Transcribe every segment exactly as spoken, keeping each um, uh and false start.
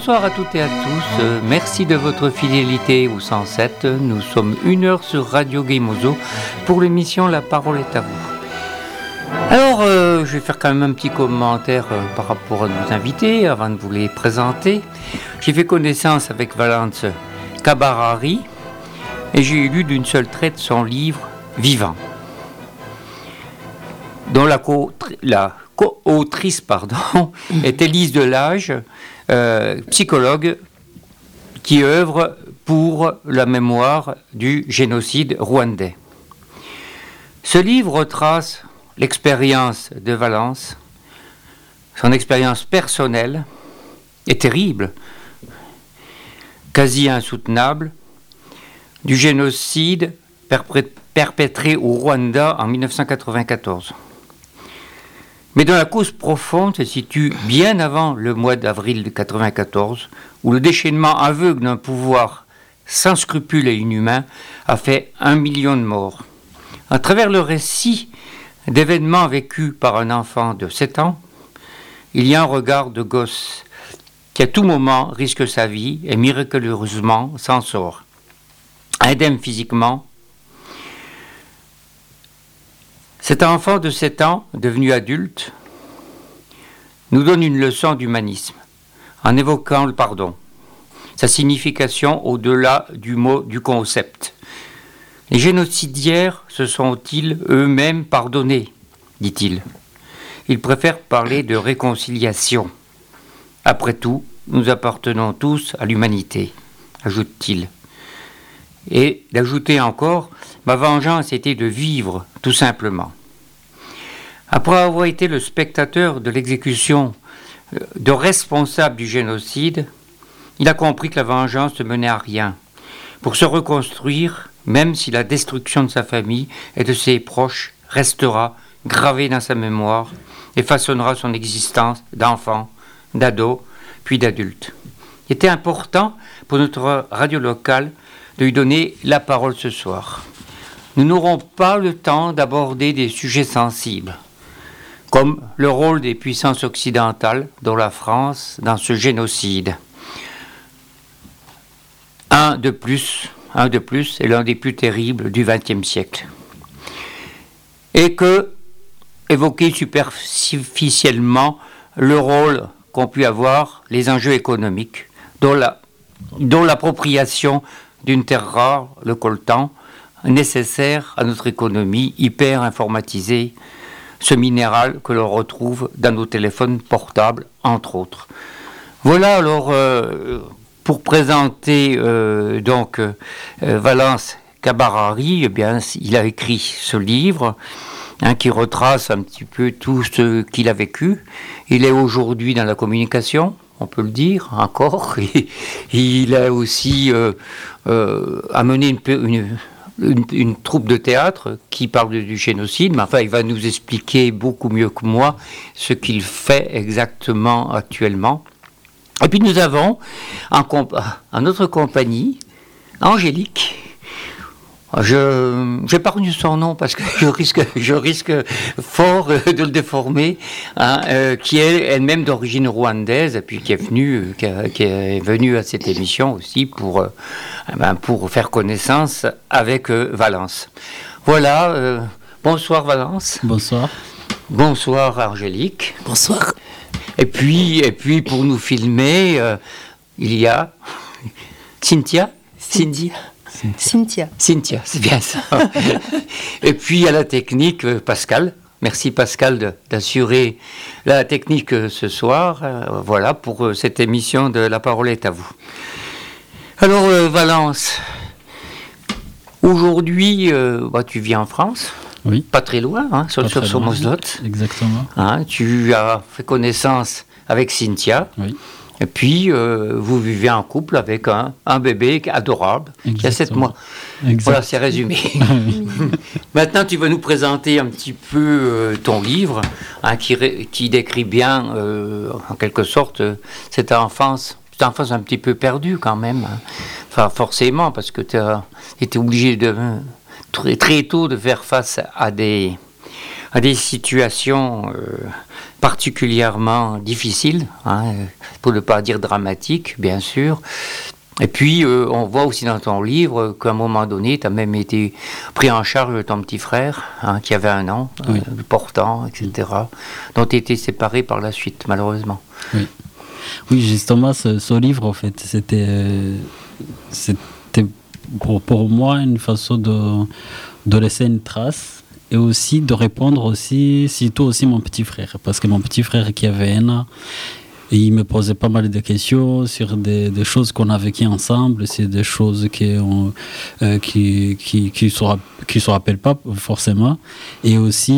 Bonsoir à toutes et à tous, euh, merci de votre fidélité au cent sept. Nous sommes une heure sur Radio Gaimozo pour l'émission La Parole est à vous. Alors, euh, je vais faire quand même un petit commentaire euh, par rapport à nos invités avant de vous les présenter. J'ai fait connaissance avec Valence Cabarari et j'ai lu d'une seule traite son livre Vivant, dont la, co- la co-autrice pardon, est Élise Delage, euh, psychologue qui œuvre pour la mémoire du génocide rwandais. Ce livre retrace l'expérience de Valence, son expérience personnelle et terrible, quasi insoutenable, du génocide perpré- perpétré au Rwanda en dix-neuf cent quatre-vingt-quatorze. Mais dont la cause profonde se situe bien avant le mois d'avril de quatre-vingt-quatorze, où le déchaînement aveugle d'un pouvoir sans scrupules et inhumain a fait un million de morts. À travers le récit d'événements vécus par un enfant de sept ans, il y a un regard de gosse qui à tout moment risque sa vie et miraculeusement s'en sort. Indemne physiquement, cet enfant de sept ans, devenu adulte, nous donne une leçon d'humanisme en évoquant le pardon, sa signification au-delà du mot, du concept. Les génocidaires se sont-ils eux-mêmes pardonnés, dit-il. Ils préfèrent parler de réconciliation. Après tout, nous appartenons tous à l'humanité, ajoute-t-il. Et d'ajouter encore, ma vengeance était de vivre, tout simplement. Après avoir été le spectateur de l'exécution de responsables du génocide, il a compris que la vengeance ne menait à rien. Pour se reconstruire, même si la destruction de sa famille et de ses proches restera gravée dans sa mémoire et façonnera son existence d'enfant, d'ado, puis d'adulte. Il était important pour notre radio locale de lui donner la parole ce soir. Nous n'aurons pas le temps d'aborder des sujets sensibles, comme le rôle des puissances occidentales, dont la France, dans ce génocide. Un de plus, un de plus est l'un des plus terribles du vingtième siècle. Et que, évoquer superficiellement le rôle qu'ont pu avoir les enjeux économiques, dont, la, dont l'appropriation d'une terre rare, le coltan, nécessaire à notre économie hyper informatisée, ce minéral que l'on retrouve dans nos téléphones portables, entre autres. Voilà alors euh, pour présenter euh, donc euh, Valence Cabarari, eh bien, il a écrit ce livre hein, qui retrace un petit peu tout ce qu'il a vécu. Il est aujourd'hui dans la communication, on peut le dire, encore. Et, il a aussi euh, euh, amené une, une, une, une troupe de théâtre qui parle du génocide, mais enfin, il va nous expliquer beaucoup mieux que moi ce qu'il fait exactement actuellement. Et puis nous avons en, comp- en notre compagnie Angélique. Je n'ai pas retenu son nom parce que je risque, je risque fort de le déformer, hein, euh, qui est elle-même d'origine rwandaise et puis qui est venue, qui, a, qui est venue à cette émission aussi pour, euh, ben, pour faire connaissance avec euh, Valence. Voilà, euh, bonsoir Valence. Bonsoir. Bonsoir Angélique. Bonsoir. Et puis, et puis pour nous filmer, euh, il y a Cynthia. Cindy. Cynthia. Cynthia, c'est bien ça. Et puis à la technique, euh, Pascal. Merci Pascal de, d'assurer la technique euh, ce soir. Euh, voilà pour euh, cette émission de La Parole est à vous. Alors euh, Valence, aujourd'hui, euh, bah, tu vis en France. Oui. Pas très loin, hein, sur, sur Sommersdot. Exactement. Hein, tu as fait connaissance avec Cynthia. Oui. Et puis, euh, vous vivez en couple avec un, un bébé adorable Exactement. Qui a sept mois. Exactement. Voilà, c'est résumé. Maintenant, tu vas nous présenter un petit peu euh, ton livre, hein, qui, ré, qui décrit bien, euh, en quelque sorte, euh, cette enfance, cette enfance un petit peu perdue quand même. Hein. Enfin, forcément, parce que tu as été obligé de, très, très tôt de faire face à des, à des situations euh, particulièrement difficiles, hein, pour ne pas dire dramatiques, bien sûr. Et puis, euh, on voit aussi dans ton livre qu'à un moment donné, tu as même été pris en charge de ton petit frère, hein, qui avait un an, oui. euh, portant, et cetera, dont tu étais séparé par la suite, malheureusement. Oui, oui justement, ce, ce livre, en fait, c'était, euh, c'était pour, pour moi une façon de, de laisser une trace et aussi de répondre aussi, surtout aussi mon petit frère, parce que mon petit frère qui avait un an, et il me posait pas mal de questions sur des, des choses qu'on a vécues ensemble, c'est des choses qui on, euh, qui qui qui se qui se rappellent pas forcément, et aussi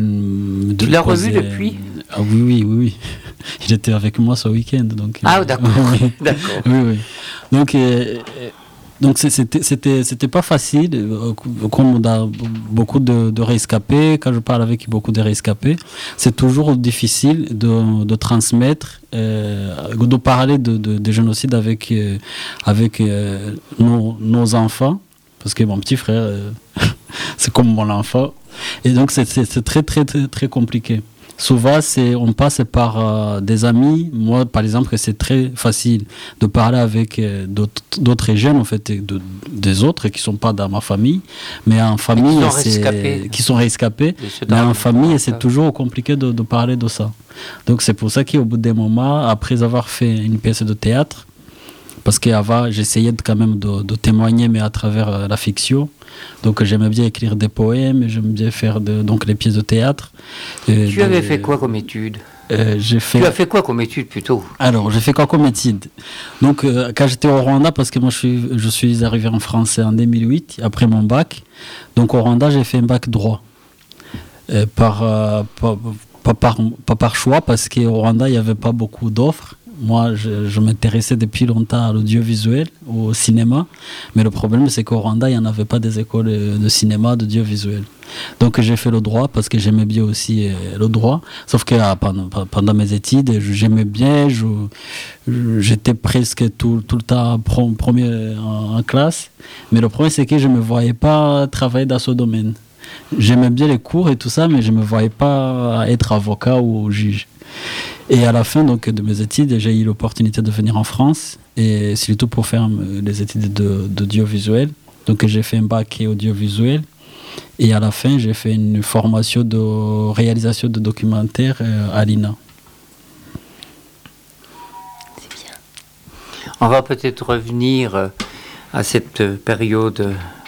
une, tu l'as revu depuis? Ah oui oui oui oui, il était avec moi ce week-end donc. Ah euh, d'accord oui. d'accord. Oui oui donc. Euh, Donc c'était c'était c'était pas facile, comme on a beaucoup de, de rescapés. Quand je parle avec beaucoup de rescapés, c'est toujours difficile de, de transmettre, euh, de parler de, de, de génocide avec euh, avec euh, nos, nos enfants, parce que mon petit frère euh, c'est comme mon enfant, et donc c'est c'est, c'est très très très très compliqué. Souvent, c'est, on passe par euh, des amis. Moi, par exemple, c'est très facile de parler avec euh, d'autres, d'autres jeunes, en fait, de, des autres qui ne sont pas dans ma famille. Mais en famille, qui sont c'est, rescapés. Qui sont rescapés. Mais en famille, c'est toujours compliqué de, de parler de ça. Donc, c'est pour ça qu'au bout d'un moment, après avoir fait une pièce de théâtre, parce qu'avant, j'essayais de, quand même de, de témoigner, mais à travers euh, la fiction. Donc j'aimais bien écrire des poèmes, j'aimais bien faire de, donc les pièces de théâtre. Et tu de, avais fait quoi comme étude euh, j'ai fait... Tu as fait quoi comme étude plutôt? Alors j'ai fait quoi comme étude? Donc euh, quand j'étais au Rwanda, parce que moi je suis, je suis arrivé en France en deux mille huit, après mon bac. Donc au Rwanda j'ai fait un bac droit. Euh, par, euh, pas, pas, par, pas par choix, parce qu'au Rwanda il n'y avait pas beaucoup d'offres. Moi, je, je m'intéressais depuis longtemps à l'audiovisuel, au cinéma, mais le problème, c'est qu'au Rwanda, il n'y en avait pas des écoles de cinéma, d'audiovisuel. Donc, j'ai fait le droit parce que j'aimais bien aussi le droit, sauf que ah, pendant, pendant mes études, j'aimais bien, je, j'étais presque tout, tout le temps premier en, en classe, mais le problème, c'est que je ne me voyais pas travailler dans ce domaine. J'aimais bien les cours et tout ça, mais je ne me voyais pas être avocat ou juge. Et à la fin donc, de mes études, j'ai eu l'opportunité de venir en France, et surtout pour faire les études de, d'audiovisuel. Donc j'ai fait un bac audiovisuel, et à la fin j'ai fait une formation de réalisation de documentaires à l'I N A. C'est bien. On va peut-être revenir à cette période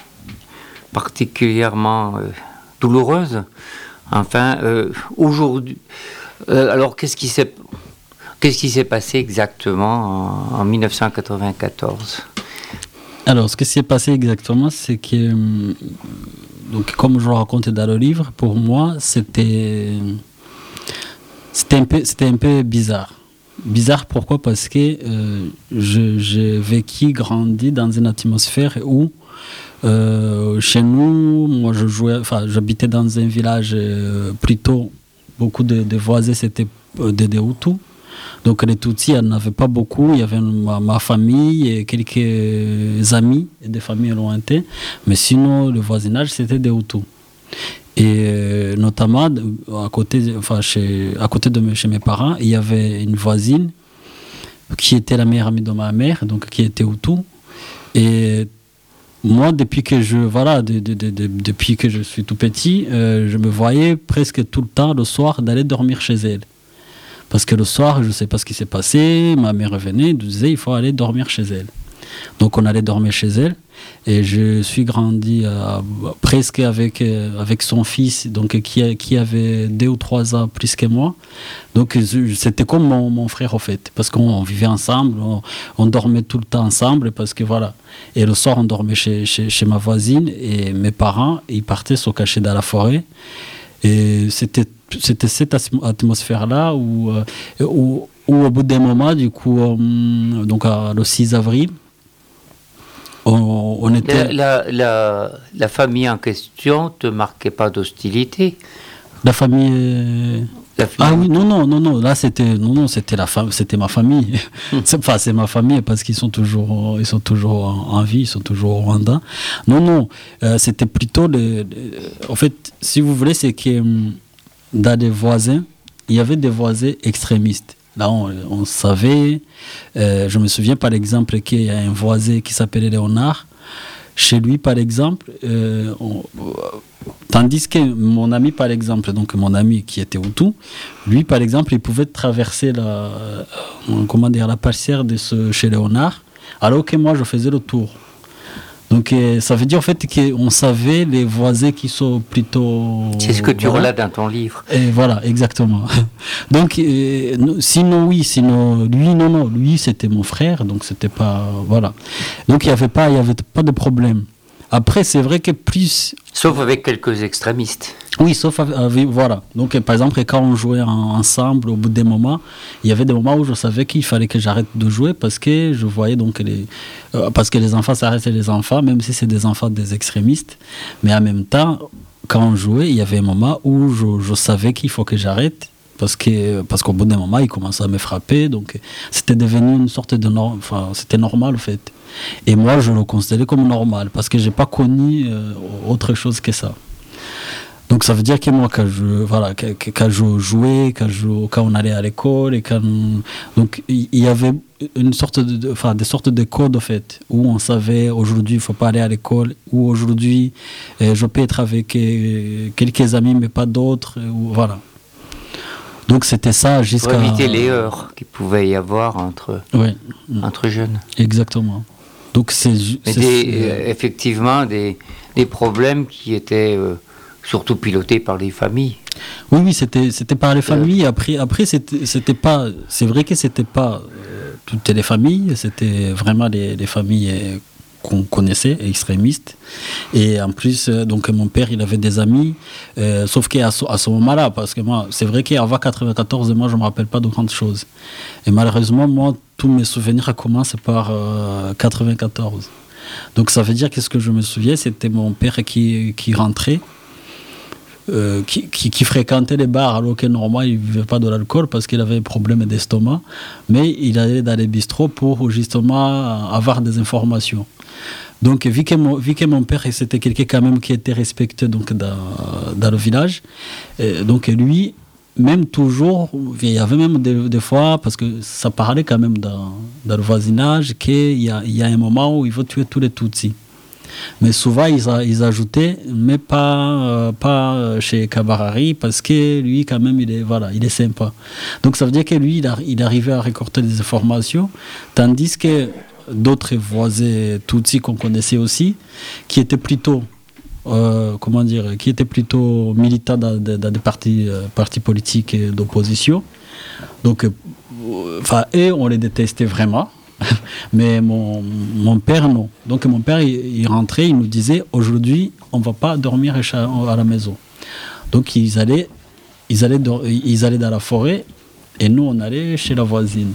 particulièrement douloureuse. Enfin, euh, aujourd'hui... Euh, alors, qu'est-ce qui s'est, qu'est-ce qui s'est passé exactement en, en dix-neuf cent quatre-vingt-quatorze? Alors, ce qui s'est passé exactement, c'est que, donc, comme je le raconte dans le livre, pour moi, c'était, c'était, un, peu, c'était un peu bizarre. Bizarre, pourquoi? Parce que euh, je, j'ai vécu, grandi dans une atmosphère où, euh, chez nous, moi, je jouais, enfin, j'habitais dans un village euh, plutôt... Beaucoup de, de voisins, c'était des de Hutus. Donc les Tutsis, il n'y en avait pas beaucoup. Il y avait ma, ma famille et quelques amis et des familles lointaines. Mais sinon, le voisinage, c'était des Hutus. Et euh, notamment, à côté, enfin, chez, à côté de chez mes parents, il y avait une voisine qui était la meilleure amie de ma mère, donc qui était Hutu. Et moi, depuis que je voilà, de, de, de, de, depuis que je suis tout petit, euh, je me voyais presque tout le temps le soir d'aller dormir chez elle. Parce que le soir, je ne sais pas ce qui s'est passé, ma mère revenait, elle disait il faut aller dormir chez elle. Donc on allait dormir chez elle, et je suis grandi euh, presque avec, euh, avec son fils, donc, qui, qui avait deux ou trois ans plus que moi. Donc c'était comme mon, mon frère en fait, parce qu'on vivait ensemble, on, on dormait tout le temps ensemble, parce que voilà. Et le soir on dormait chez, chez, chez ma voisine, et mes parents, ils partaient se cacher dans la forêt. Et c'était, c'était cette atmosphère-là où, où, où au bout d'un moment, du coup, euh, donc euh, le six avril, on, on était... La, la, la, la famille en question ne te marquait pas d'hostilité? La famille... Euh... La ah oui, non, non, non, non, là c'était, non, non, c'était, la fam... c'était ma famille. c'est, enfin, c'est ma famille parce qu'ils sont toujours, ils sont toujours en, en vie, ils sont toujours au Rwanda. Non, non, euh, c'était plutôt... Le, le... En fait, si vous voulez, c'est que... dans des voisins, il y avait des voisins extrémistes. Là, on, on savait. Euh, je me souviens par exemple qu'il y a un voisin qui s'appelait Léonard. Chez lui, par exemple, euh, on, tandis que mon ami, par exemple, donc mon ami qui était Hutu, lui, par exemple, il pouvait traverser la, euh, comment dire, la parcelle de ce, chez Léonard, alors que moi, je faisais le tour. Donc, euh, ça veut dire en fait qu'on savait les voisins qui sont plutôt... C'est ce que tu voilà. relates dans ton livre. Et voilà, exactement. Donc, euh, sinon, oui, sinon, lui, non, non, lui, c'était mon frère, donc c'était pas... Voilà. Donc, il n'y avait pas, il y avait pas de problème. Après, c'est vrai que plus... Sauf avec quelques extrémistes. Oui, sauf avec... Voilà. Donc, par exemple, quand on jouait en, ensemble, au bout des moments, il y avait des moments où je savais qu'il fallait que j'arrête de jouer parce que je voyais donc les... Euh, parce que les enfants, ça restait les enfants, même si c'est des enfants des extrémistes. Mais en même temps, quand on jouait, il y avait un moment où je, je savais qu'il faut que j'arrête parce, que, parce qu'au bout d'un moment, ils commençaient à me frapper. Donc, c'était devenu une sorte de... Norme, enfin, c'était normal, en fait. Et moi, je le considérais comme normal parce que je n'ai pas connu euh, autre chose que ça. Donc ça veut dire que moi, quand je, voilà, quand, quand je jouais, quand, je, quand on allait à l'école, et quand, donc il y avait une sorte de, enfin, des sortes de codes en fait, où on savait aujourd'hui il ne faut pas aller à l'école, ou aujourd'hui euh, je peux être avec euh, quelques amis mais pas d'autres, ou, voilà. Donc c'était ça jusqu'à... Pour éviter les heurts qu'il pouvait y avoir entre, ouais. entre jeunes. Exactement. Donc c'est, mais c'est, des, c'est... Euh, effectivement des, des problèmes qui étaient... Euh, surtout piloté par les familles. Oui, oui, c'était, c'était par les familles. Après, après c'était, c'était pas... C'est vrai que c'était pas euh, toutes les familles, c'était vraiment les, les familles euh, qu'on connaissait, extrémistes. Et en plus, euh, donc mon père, il avait des amis, euh, sauf qu'à ce, à ce moment-là, parce que moi, c'est vrai qu'avant quatre-vingt-quatorze, moi, je ne me rappelle pas de grandes choses. Et malheureusement, moi, tous mes souvenirs commencent par euh, quatre-vingt-quatorze. Donc ça veut dire que ce que je me souviens, c'était mon père qui, qui rentrait, Euh, qui, qui, qui fréquentait les bars alors que normalement il ne buvait pas de l'alcool parce qu'il avait un problème d'estomac, mais il allait dans les bistrots pour justement avoir des informations. Donc vu que mon, vu que mon père c'était quelqu'un quand même qui était respecté donc, dans, dans le village, et donc lui, même toujours, il y avait même des, des fois, parce que ça parlait quand même dans, dans le voisinage, qu'il y a, il y a un moment où il faut tuer tous les Tutsis. Mais souvent, ils, a, ils ajoutaient, mais pas, euh, pas chez Kabarari, parce que lui, quand même, il est, voilà, il est sympa. Donc, ça veut dire que lui, il, a, il arrivait à récolter des informations, tandis que d'autres voisins Tutsis qu'on connaissait aussi, qui étaient plutôt, euh, comment dire, qui étaient plutôt militants dans, dans des partis, euh, partis politiques d'opposition. Donc, enfin, euh, eux, on les détestait vraiment. Mais mon, mon père, non. Donc mon père, il, il rentrait, il nous disait, aujourd'hui, on ne va pas dormir à la maison. Donc ils allaient, ils, allaient, ils allaient dans la forêt et nous, on allait chez la voisine.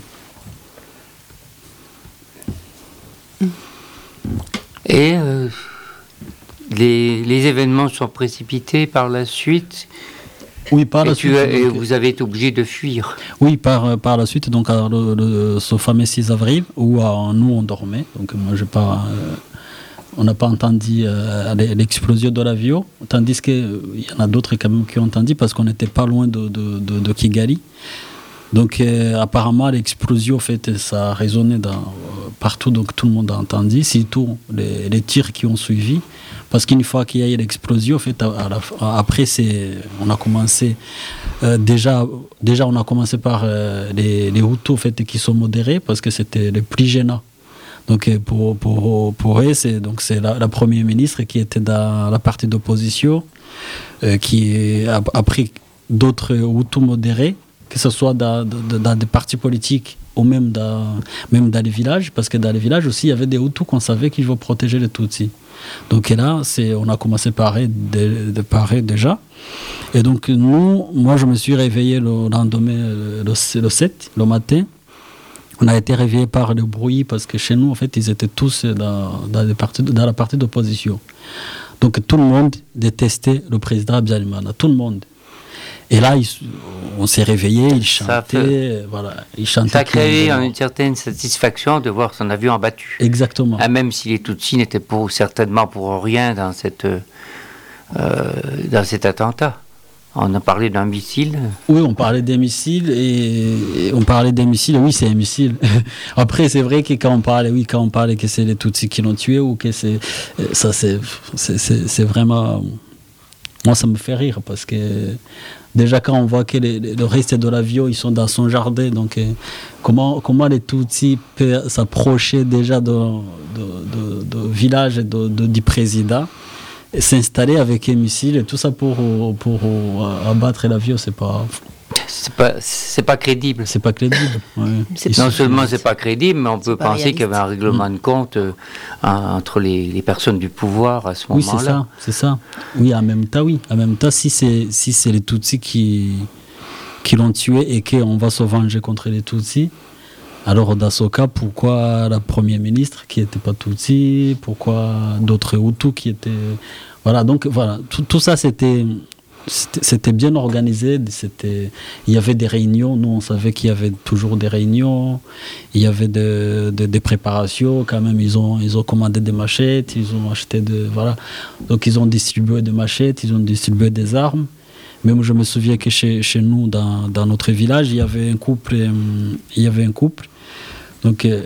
Et euh, les, les événements sont précipités par la suite. Oui, par la et suite. Tu, et donc, vous avez été obligé de fuir. Oui, par, par la suite, donc le, le, ce fameux six avril, où euh, nous on dormait. Donc moi, j'ai pas, euh, on n'a pas entendu euh, l'explosion de l'avion, tandis qu'il euh, y en a d'autres quand même qui ont entendu parce qu'on n'était pas loin de, de, de, de Kigali. Donc euh, apparemment, l'explosion, en fait, ça a résonné dans, euh, partout, donc tout le monde a entendu, surtout les, les tirs qui ont suivi. Parce qu'une fois qu'il y a eu l'explosion, en fait, à, à la, après, c'est, on a commencé, euh, déjà, déjà, on a commencé par euh, les, les Hutus en fait, qui sont modérés, parce que c'était les plus gênants. Donc, pour, pour, pour eux, c'est, donc, c'est la, la première ministre qui était dans la partie d'opposition, euh, qui a, a pris d'autres Hutus modérés, que ce soit dans, dans, dans des partis politiques ou même dans, même dans les villages, parce que dans les villages aussi, il y avait des Hutus qu'on savait qu'ils vont protéger les Tutsis. Donc là, c'est, on a commencé par eux de, de par eux déjà. Et donc nous, moi je me suis réveillé le lendemain, le, le sept, le matin. On a été réveillé par le bruit parce que chez nous, en fait, ils étaient tous dans, dans, les partis, dans la partie d'opposition. Donc tout le monde détestait le président Habyarimana, tout le monde. Et là, il, on s'est réveillé, il chantait, fait, voilà, il chantait. Ça a créé une certaine satisfaction de voir son avion abattu. Exactement. Ah, même si les Tutsis n'étaient pour, certainement pour rien dans, cette, euh, dans cet attentat. On a parlé d'un missile. Oui, on parlait des missiles et, et on parlait des missiles. Oui, c'est un missile. Après, c'est vrai que quand on parlait, oui, quand on parlait que c'est les Tutsis qui l'ont tué ou que c'est ça, c'est c'est, c'est, c'est vraiment. Moi, ça me fait rire parce que déjà quand on voit que les, le reste de l'avion, ils sont dans son jardin, donc euh, comment comment les Tutsis peuvent s'approcher déjà de de, de, de village de, de, du président, et s'installer avec un missile et tout ça pour pour, pour abattre l'avion, c'est pas. C'est pas, c'est pas crédible. C'est pas crédible. Ouais. C'est non seulement c'est pas crédible, mais on peut penser réaliste. Qu'il y avait un règlement mmh. de compte euh, entre les, les personnes du pouvoir à ce oui, moment-là. Oui, c'est ça, c'est ça. Oui, en même temps, oui. En même temps, si c'est si c'est les Tutsis qui qui l'ont tué et qu'on va se venger contre les Tutsis, alors dans ce cas, pourquoi la première ministre qui n'était pas Tutsi, pourquoi d'autres Hutus qui étaient, voilà. Donc voilà, tout, tout ça c'était C'était, c'était bien organisé, c'était, il y avait des réunions, nous on savait qu'il y avait toujours des réunions, il y avait de, de, des préparations, quand même ils ont, ils ont commandé des machettes, ils ont acheté de, voilà, donc ils ont distribué des machettes, ils ont distribué des armes. Même je me souviens que chez, chez nous, dans, dans notre village, il y avait un couple, euh, il y avait un couple, donc euh,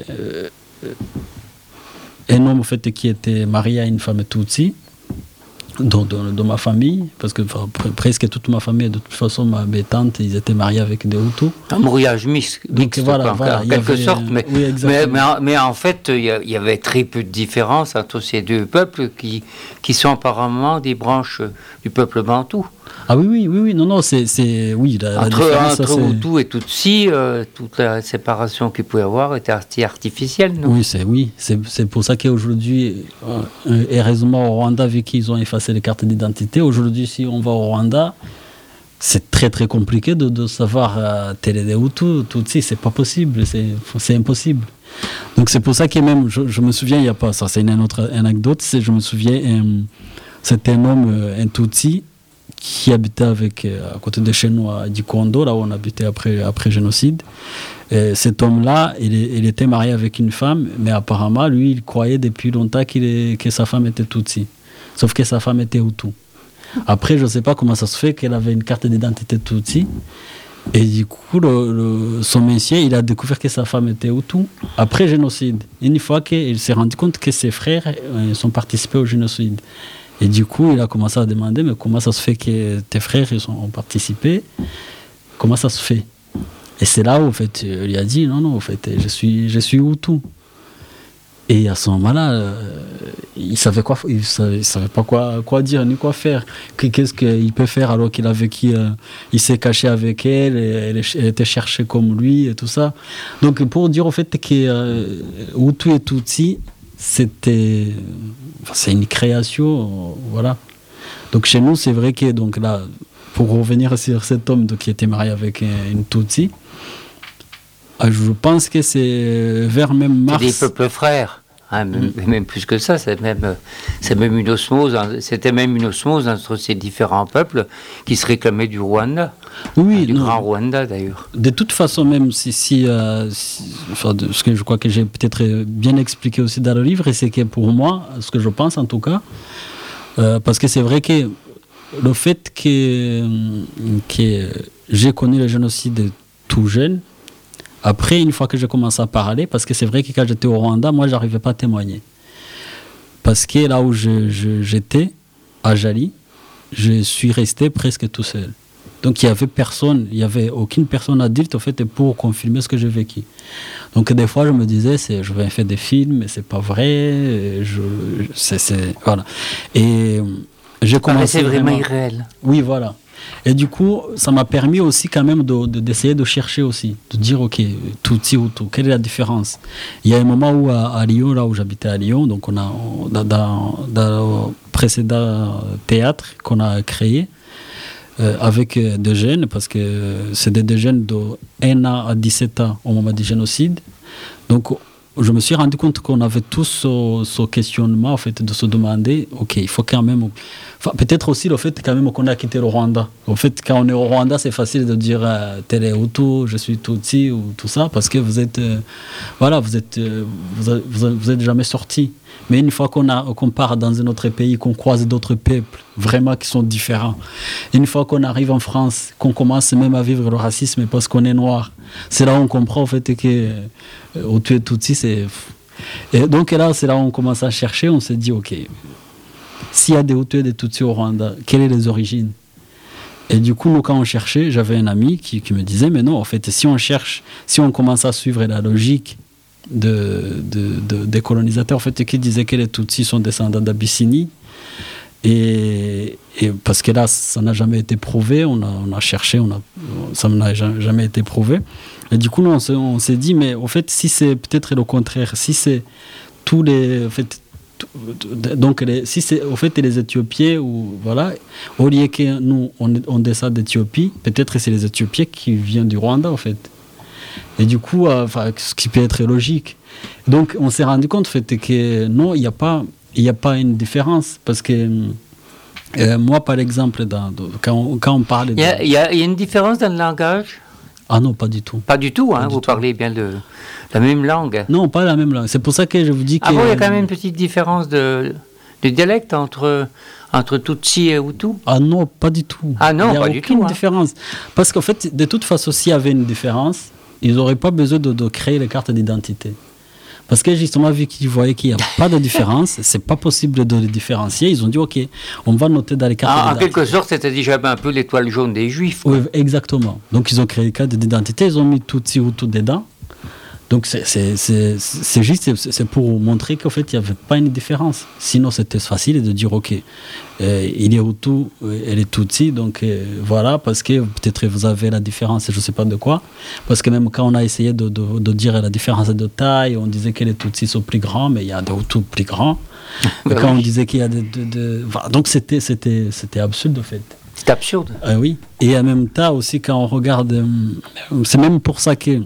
un homme en fait qui était marié à une femme Tutsi, Dans, dans, dans ma famille, parce que enfin, pre- presque toute ma famille, de toute façon, ma, mes tantes, ils étaient mariés avec des Hutus. Un mariage mixte, mixte voilà, en voilà, quelque avait, sorte, mais, oui, mais, mais, en, mais en fait, il y, y avait très peu de différence entre ces deux peuples qui, qui sont apparemment des branches du peuple bantou. Ah oui, oui, oui, oui, non, non, c'est, c'est oui, la, entre, la différence, entre ça, c'est... Hutu et Tutsi, euh, toute la séparation qu'il pouvait y avoir était assez artificielle, non? Oui, c'est, oui, c'est, c'est pour ça qu'aujourd'hui, euh, heureusement au Rwanda, vu qu'ils ont effacé les cartes d'identité, aujourd'hui, si on va au Rwanda, c'est très très compliqué de, de savoir euh, tel est des Hutus, Tutsi, c'est pas possible, c'est, c'est impossible. Donc c'est pour ça que même, je, je me souviens, il n'y a pas, ça c'est une autre anecdote, c'est, je me souviens, un, c'était un homme, un Tutsi, qui habitait avec, à côté de chez nous à Dikondo, là où on habitait après, après génocide. Et cet homme-là, il, il était marié avec une femme, mais apparemment, lui, il croyait depuis longtemps qu'il est, que sa femme était Tutsi. Sauf que sa femme était Hutu. Après, je ne sais pas comment ça se fait qu'elle avait une carte d'identité Tutsi. Et du coup, le, le, son monsieur, il a découvert que sa femme était Hutu après génocide. Une fois qu'il s'est rendu compte que ses frères euh, sont participés au génocide. Et du coup, il a commencé à demander, mais comment ça se fait que tes frères ils ont participé? Comment ça se fait? Et c'est là où, en fait, il lui a dit, non, non, en fait, je suis, je suis Hutu. Et à ce moment-là, euh, il savait quoi, il savait, il savait pas quoi, quoi dire ni quoi faire. Qu'est-ce qu'il peut faire alors qu'il a vécu, euh, il s'est caché avec elle, et elle, elle était cherchée comme lui et tout ça. Donc pour dire au fait que euh, Hutu et Tutsi, c'était, enfin, c'est une création, voilà. Donc chez nous, c'est vrai que donc là, pour revenir sur cet homme donc, qui était marié avec une Tutsi. Je pense que c'est vers même mars. C'est des peuples frères, hein, même, mm. même plus que ça. C'est même, c'est même une osmose. C'était même une osmose entre ces différents peuples qui se réclamaient du Rwanda, oui, hein, du non. grand Rwanda d'ailleurs. De toute façon, même si, si, euh, si enfin, de, ce que je crois que j'ai peut-être bien expliqué aussi dans le livre, et c'est que pour moi, ce que je pense en tout cas, euh, parce que c'est vrai que le fait que, que j'ai connu le génocide tout jeune. Après, une fois que j'ai commencé à parler, parce que c'est vrai que quand j'étais au Rwanda, moi, je n'arrivais pas à témoigner. Parce que là où je, je, j'étais, à Jali, je suis resté presque tout seul. Donc, il n'y avait personne, il n'y avait aucune personne adulte, en fait, pour confirmer ce que j'ai vécu. Donc, des fois, je me disais, c'est, je vais faire des films, mais ce n'est pas vrai. Je, c'est, c'est, voilà. Et j'ai commencé. C'est vraiment, vraiment irréel. Oui, voilà. Et du coup, ça m'a permis aussi quand même de, de, d'essayer de chercher aussi, de dire, ok, Tutsi ou tout, quelle est la différence? Il y a un moment où à, à Lyon, là où j'habitais à Lyon, donc on a, dans, dans, dans le précédent théâtre qu'on a créé, euh, avec des jeunes, parce que c'est des, des jeunes de un an à dix-sept ans au moment du génocide. Donc, je me suis rendu compte qu'on avait tous ce, ce questionnement, en fait, de se demander, ok, il faut quand même... Enfin, peut-être aussi le fait quand même qu'on a quitté le Rwanda. En fait, quand on est au Rwanda, c'est facile de dire euh, tel est Hutu, je suis Tutsi ou tout ça, parce que vous êtes... Euh, voilà, vous êtes, euh, vous, vous, vous êtes jamais sorti. Mais une fois qu'on, a, qu'on part dans un autre pays, qu'on croise d'autres peuples vraiment qui sont différents, une fois qu'on arrive en France, qu'on commence même à vivre le racisme parce qu'on est noir, c'est là où on comprend en fait que euh, Hutu et Tutsi, c'est... Et donc là, c'est là où on commence à chercher, on se dit, ok, s'il y a des Hutus et des Tutsis au Rwanda, quelles sont les origines? Et du coup, nous, quand on cherchait, j'avais un ami qui, qui me disait, mais non, en fait, si on cherche, si on commence à suivre la logique de, de, de, des colonisateurs, en fait, qui disaient que les Tutsis sont descendants d'Abyssinie, et, et parce que là, ça n'a jamais été prouvé, on a, on a cherché, on a, ça n'a jamais été prouvé. Et du coup, nous, on, se, on s'est dit, mais en fait, si c'est peut-être le contraire, si c'est tous les... En fait, donc les, si c'est au fait les Éthiopiens ou voilà, au lieu que nous on, on descend d'Éthiopie, peut-être c'est les Éthiopiens qui viennent du Rwanda en fait, et du coup euh, enfin, ce qui peut être logique. Donc on s'est rendu compte en fait que non, il n'y a pas il n'y a pas une différence parce que euh, moi par exemple dans, quand, on, quand on parle il y, a, il y a une différence dans le langage? Ah non, pas du tout. Pas du tout, hein, pas du vous tout. parlez bien de la même langue. Non, pas la même langue. C'est pour ça que je vous dis que... Ah bon, il y a quand même une petite différence de, de dialecte entre, entre Tutsi et Hutu? Ah non, pas du tout. Ah non, il y a pas du aucune tout. Hein. différence. Parce qu'en fait, de toute façon, s'il y avait une différence, ils n'auraient pas besoin de, de créer les cartes d'identité. Parce que justement, vu qu'ils voyaient qu'il n'y a pas de différence, c'est pas possible de les différencier, ils ont dit, OK, on va noter dans les cartes ah, d'identité. En quelque sorte, c'était déjà un peu l'étoile jaune des Juifs. Quoi. Oui, exactement. Donc, ils ont créé les cartes d'identité, ils ont mis Tutsi ou tout dedans. Donc, c'est, c'est, c'est, c'est juste c'est, c'est pour montrer qu'en fait, il n'y avait pas une différence. Sinon, c'était facile de dire, OK, euh, il est Hutu, elle est Tutsi, donc euh, voilà, parce que peut-être vous avez la différence, je ne sais pas de quoi. Parce que même quand on a essayé de, de, de dire la différence de taille, on disait que les Tutsis sont plus grands, mais il y a des Hutus plus grands. Ben quand oui. on disait qu'il y a des... De, de, voilà, donc, c'était, c'était, c'était absurde, en fait. C'est absurde. Euh, oui. Et en même temps, aussi, quand on regarde... Euh, c'est même pour ça que...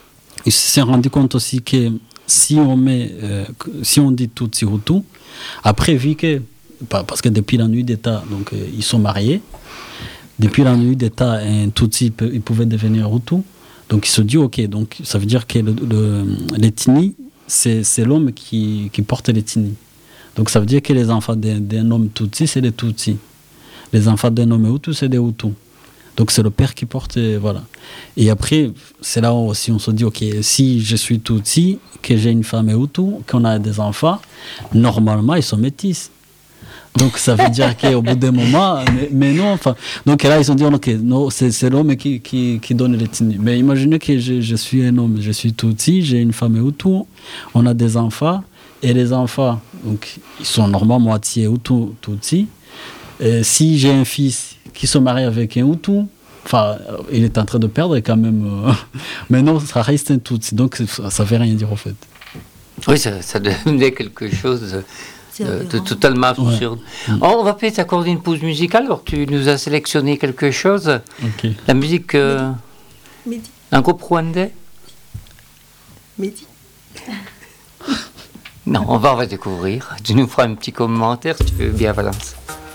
Il s'est rendu compte aussi que si on met, euh, si on dit Tutsi Hutu, après vu que, parce que depuis la nuit d'État, donc euh, ils sont mariés, depuis la nuit d'État, un Tutsi peut, il pouvait devenir Hutu, donc il se dit ok, donc ça veut dire que le, le, l'ethnie, c'est, c'est l'homme qui, qui porte l'ethnie. Donc ça veut dire que les enfants d'un, d'un homme Tutsi, c'est des Tutsis. Les enfants d'un homme Hutu, c'est des Hutus. Donc c'est le père qui porte, voilà. Et après, c'est là aussi on se dit, ok, si je suis Tutsi, que j'ai une femme Hutu, qu'on a des enfants, normalement ils sont métis. Donc ça veut dire qu'au bout d'un moment, mais, mais non, enfin, donc là ils se sont dit, ok, non, c'est, c'est l'homme qui, qui, qui donne l'ethnie. Mais imaginez que je, je suis un homme, je suis Tutsi, j'ai une femme Hutu, on a des enfants, et les enfants, donc ils sont normalement moitié Hutu, Tutsi. Et si j'ai un fils qui se marie avec un Hutu, enfin, il est en train de perdre quand même. Euh, mais non, ça reste un Tutsi. Donc, ça ne veut rien dire, en fait. Oui, ça, ça devenait quelque chose de, de, de totalement absurde. Ouais. Oh, on va peut-être accorder une pause musicale. Alors, tu nous as sélectionné quelque chose. Okay. La musique euh, Mehdi. Un groupe rwandais. Mehdi. Non, on va, on va découvrir. Tu nous feras un petit commentaire si tu veux bien, Valence.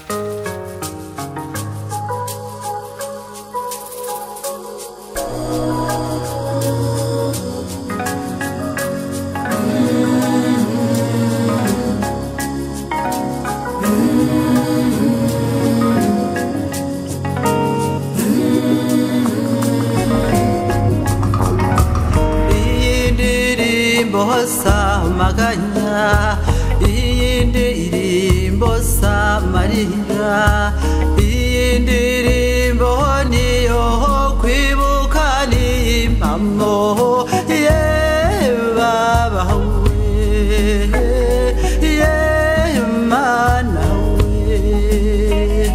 Maganya, indirimbo sa Maria, indirimbo niyo kwibuka ni mamo, ye baba we, ye mana we,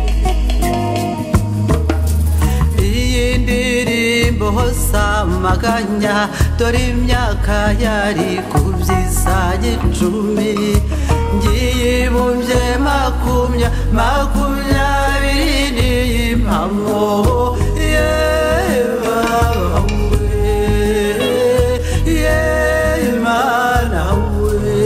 indirimbo sa Maganya, dore imyaka yari kubyisaye icumi ngiye bumbye makumya makumyabiri n'impamo ye baba we ye mana we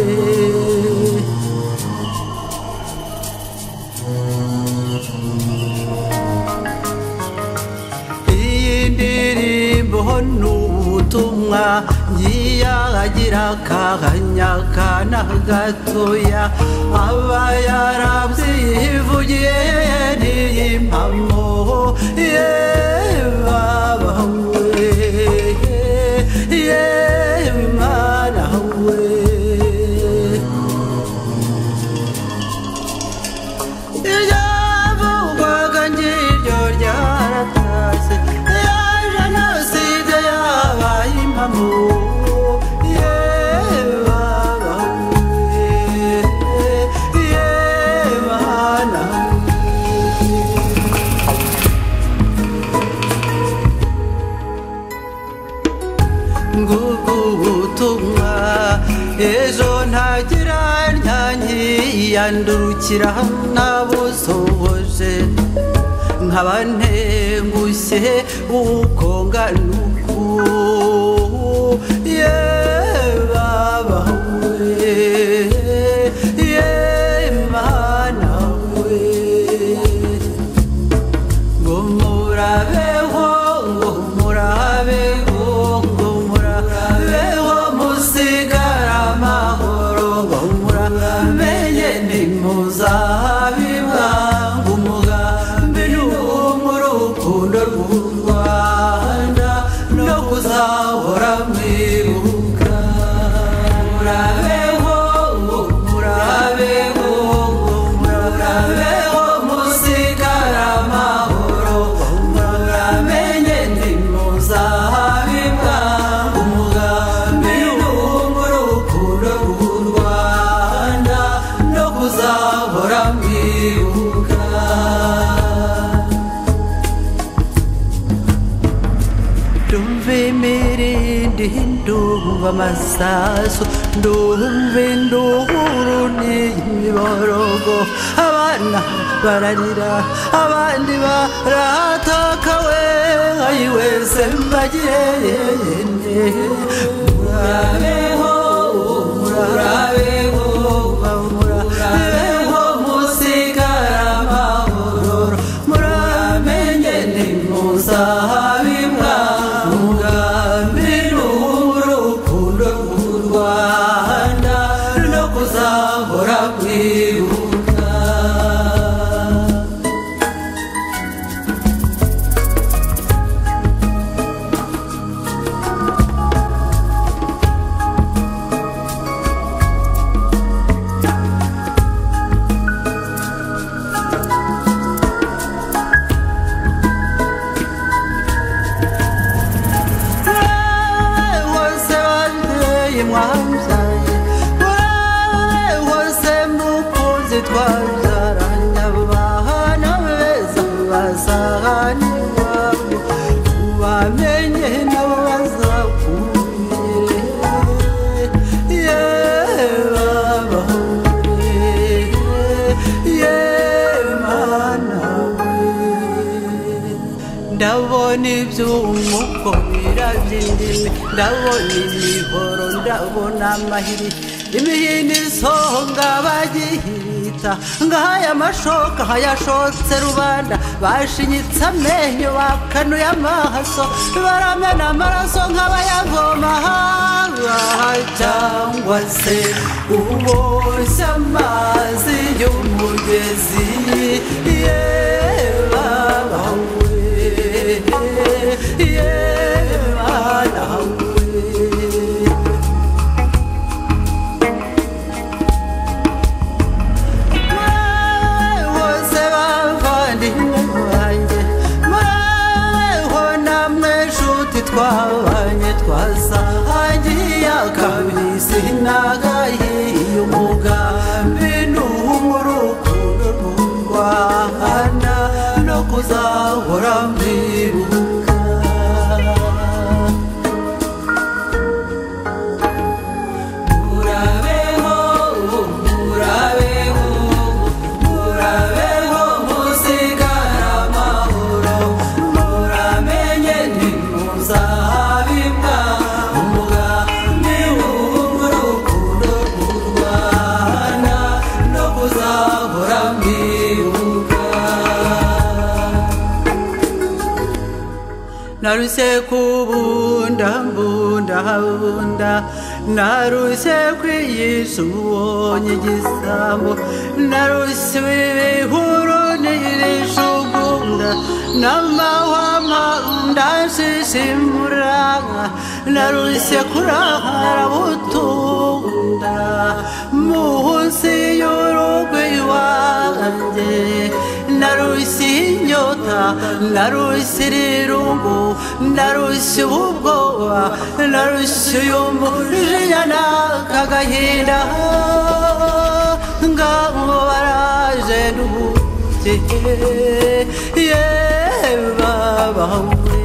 iyi ndirimbo ubutumwa ngiyagira akanya kana gatoya aba yarabyivugiye n'impamo ye baba we ye mana we iryavugwaga ngiryo ryaratashye ya jenoside yabaye impamo ye baba we ye mana ngubwo ubutumwa ejo ntagira ntanyiyandurukira nabusohoje nkaba ntengushye uko ngana uku ye baba we ye mana we ngo murabeho ngo murabeho ngo murabeho musigara amahoro ngo muramenye ntimuzabibwa ngo umugambi n'umuri urukundo rw'u Rwanda no kuzahora mwibuka murabeho ngo murabeho ngo murabeho musigara amahoro ngo muramenye ntimuzabibwa ngo umugambi n'umuri urukundo rw'u Rwanda no kuzahora mwibuka ndumva imirindi ndumva amasasu ndumva induru n'imiborogo abana bararira abandi barataka we ayiwese mbagirende murabeho murabeho murabeho musigara amahoro muramenye ntimuzabibwa umugambi n'urukundo rw'u Rwanda no kuzahora mwibuka wose wandeye mwabyaye murabe wose mukunzi twabyaranye abana beza bazahana iwabo ubamenye nabo bazakumire ye baba we ye mana we ndabona iby'umuko birabyindimi ndabona imihoro ndabona amahiri imihini isonga bagihita ngaya amashoka hayashotse rubanda bashinyitse amenyo bakanuye amaso baramena amaraso nk'abayavoma ahangaha cyangwa se uboshye amazi y'umugezi ye baba we ye mana we bose bavandimwe banjye murabeho namwe nshuti twabanye twasangiye akabisi n'agahiye umugambi n'umuri urukundo rw'u Rwanda no kuzahora mwibuka murabeho murabeho murabeho musigara amahoro muramenye ntimuzabibwa umugambi n'umuri urukundo rw'u Rwanda no kuzahora mwibuka naruse kubunda mbu ndahunda naruse kwiyisha ubonye igisambo naruse ibihuru n'irishugunda n'amahwama ndashishimura naruse kurahara butunda munsi y'urugo iwanjye naruse inyota naruse irungu naruse ubwoba naruse umujinya n'akagahinda ngabo baraje ndubuke ye baba we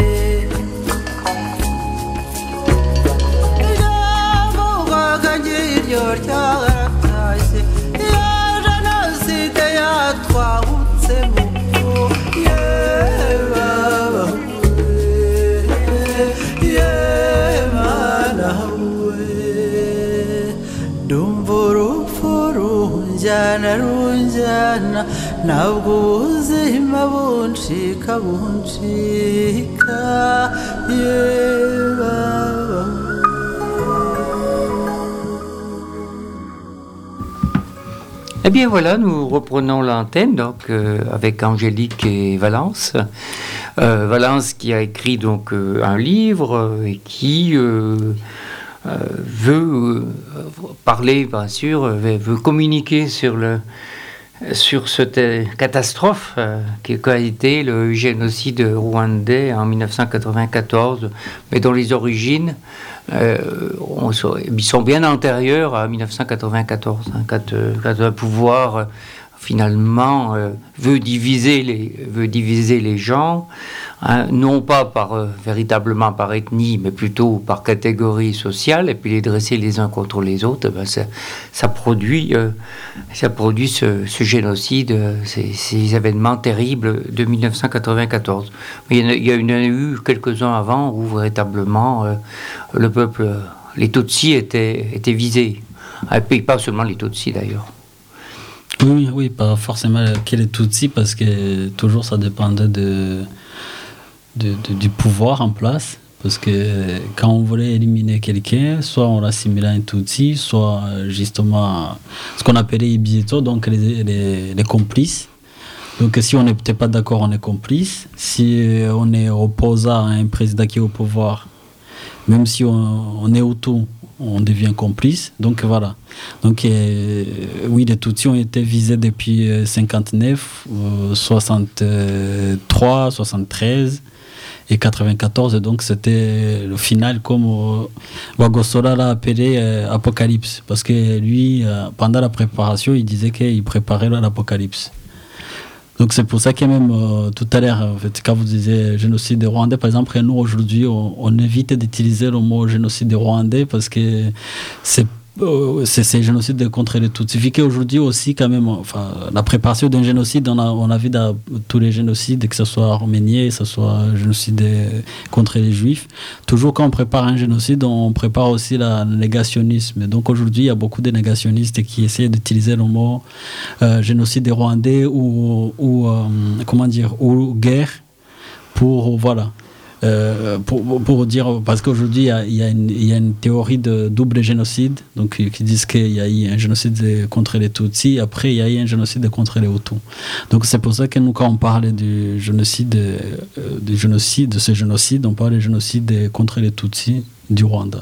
jambo kagiryo ryaratashye ya jenoside yatwahutse mu ye baba we ye mana we ndumva urupfu runjyana runjyana ntabwo ubuzima buncika buncika ye baba. Eh bien voilà, nous reprenons l'antenne donc euh, avec Angélique et Valence. Euh, Valence qui a écrit donc euh, un livre euh, et qui euh, euh, veut euh, parler, bien sûr, euh, veut communiquer sur le sur cette catastrophe euh, qu'a été le génocide rwandais en dix-neuf cent quatre-vingt-quatorze, mais dont les origines euh, on, ils sont bien antérieurs à dix-neuf cent quatre-vingt-quatorze, hein, quand, euh, quand un pouvoir euh, finalement euh, veut diviser les veut diviser les gens, hein, non pas par euh, véritablement par ethnie, mais plutôt par catégorie sociale, et puis les dresser les uns contre les autres. Ben ça, ça produit euh, ça produit ce, ce génocide, euh, ces, ces événements terribles de dix-neuf cent quatre-vingt-quatorze. Mais il y en a, il y en a eu quelques-uns avant où véritablement euh, le peuple, euh, les Tutsis étaient étaient visés, et puis pas seulement les Tutsis d'ailleurs. Oui, oui, pas forcément que les Tutsis, parce que toujours ça dépendait de, de, de, du pouvoir en place. Parce que quand on voulait éliminer quelqu'un, soit on l'assimilait à un Tutsi, soit justement ce qu'on appelait Ibieto, donc les, les, les complices. Donc si on n'était pas d'accord, on est complice. Si on est opposant à un président qui est au pouvoir, même si on, on est Hutu, on devient complice. Donc voilà. Donc euh, oui, les Tutsis ont été visés depuis cinquante-neuf, euh, soixante-trois, soixante-treize et quatre-vingt-quatorze. Et donc c'était le final, comme euh, Wagosola l'a appelé euh, Apocalypse. Parce que lui, euh, pendant la préparation, il disait qu'il préparait l'Apocalypse. Donc c'est pour ça que même euh, tout à l'heure, en fait, quand vous disiez génocide rwandais, par exemple, nous aujourd'hui, on, on évite d'utiliser le mot génocide rwandais parce que c'est euh, c'est, c'est génocide contre les Tutsis. Vu qu'aujourd'hui aussi, quand même, enfin, la préparation d'un génocide, on a, on a vu dans tous les génocides, que ce soit arménien, que ce soit génocide contre les Juifs. Toujours quand on prépare un génocide, on prépare aussi le négationnisme. Donc aujourd'hui, il y a beaucoup de négationnistes qui essaient d'utiliser le mot euh, génocide rwandais ou, ou euh, comment dire, ou guerre pour, voilà. Euh, pour, pour dire, parce qu'aujourd'hui il y a, il y a, une, il y a une théorie de double génocide, donc qui disent qu'il y a eu un génocide contre les Tutsis, après il y a eu un génocide contre les Hutus. Donc c'est pour ça que nous, quand on parle du génocide, euh, du génocide, de ce génocide, on parle du génocide contre les Tutsis du Rwanda.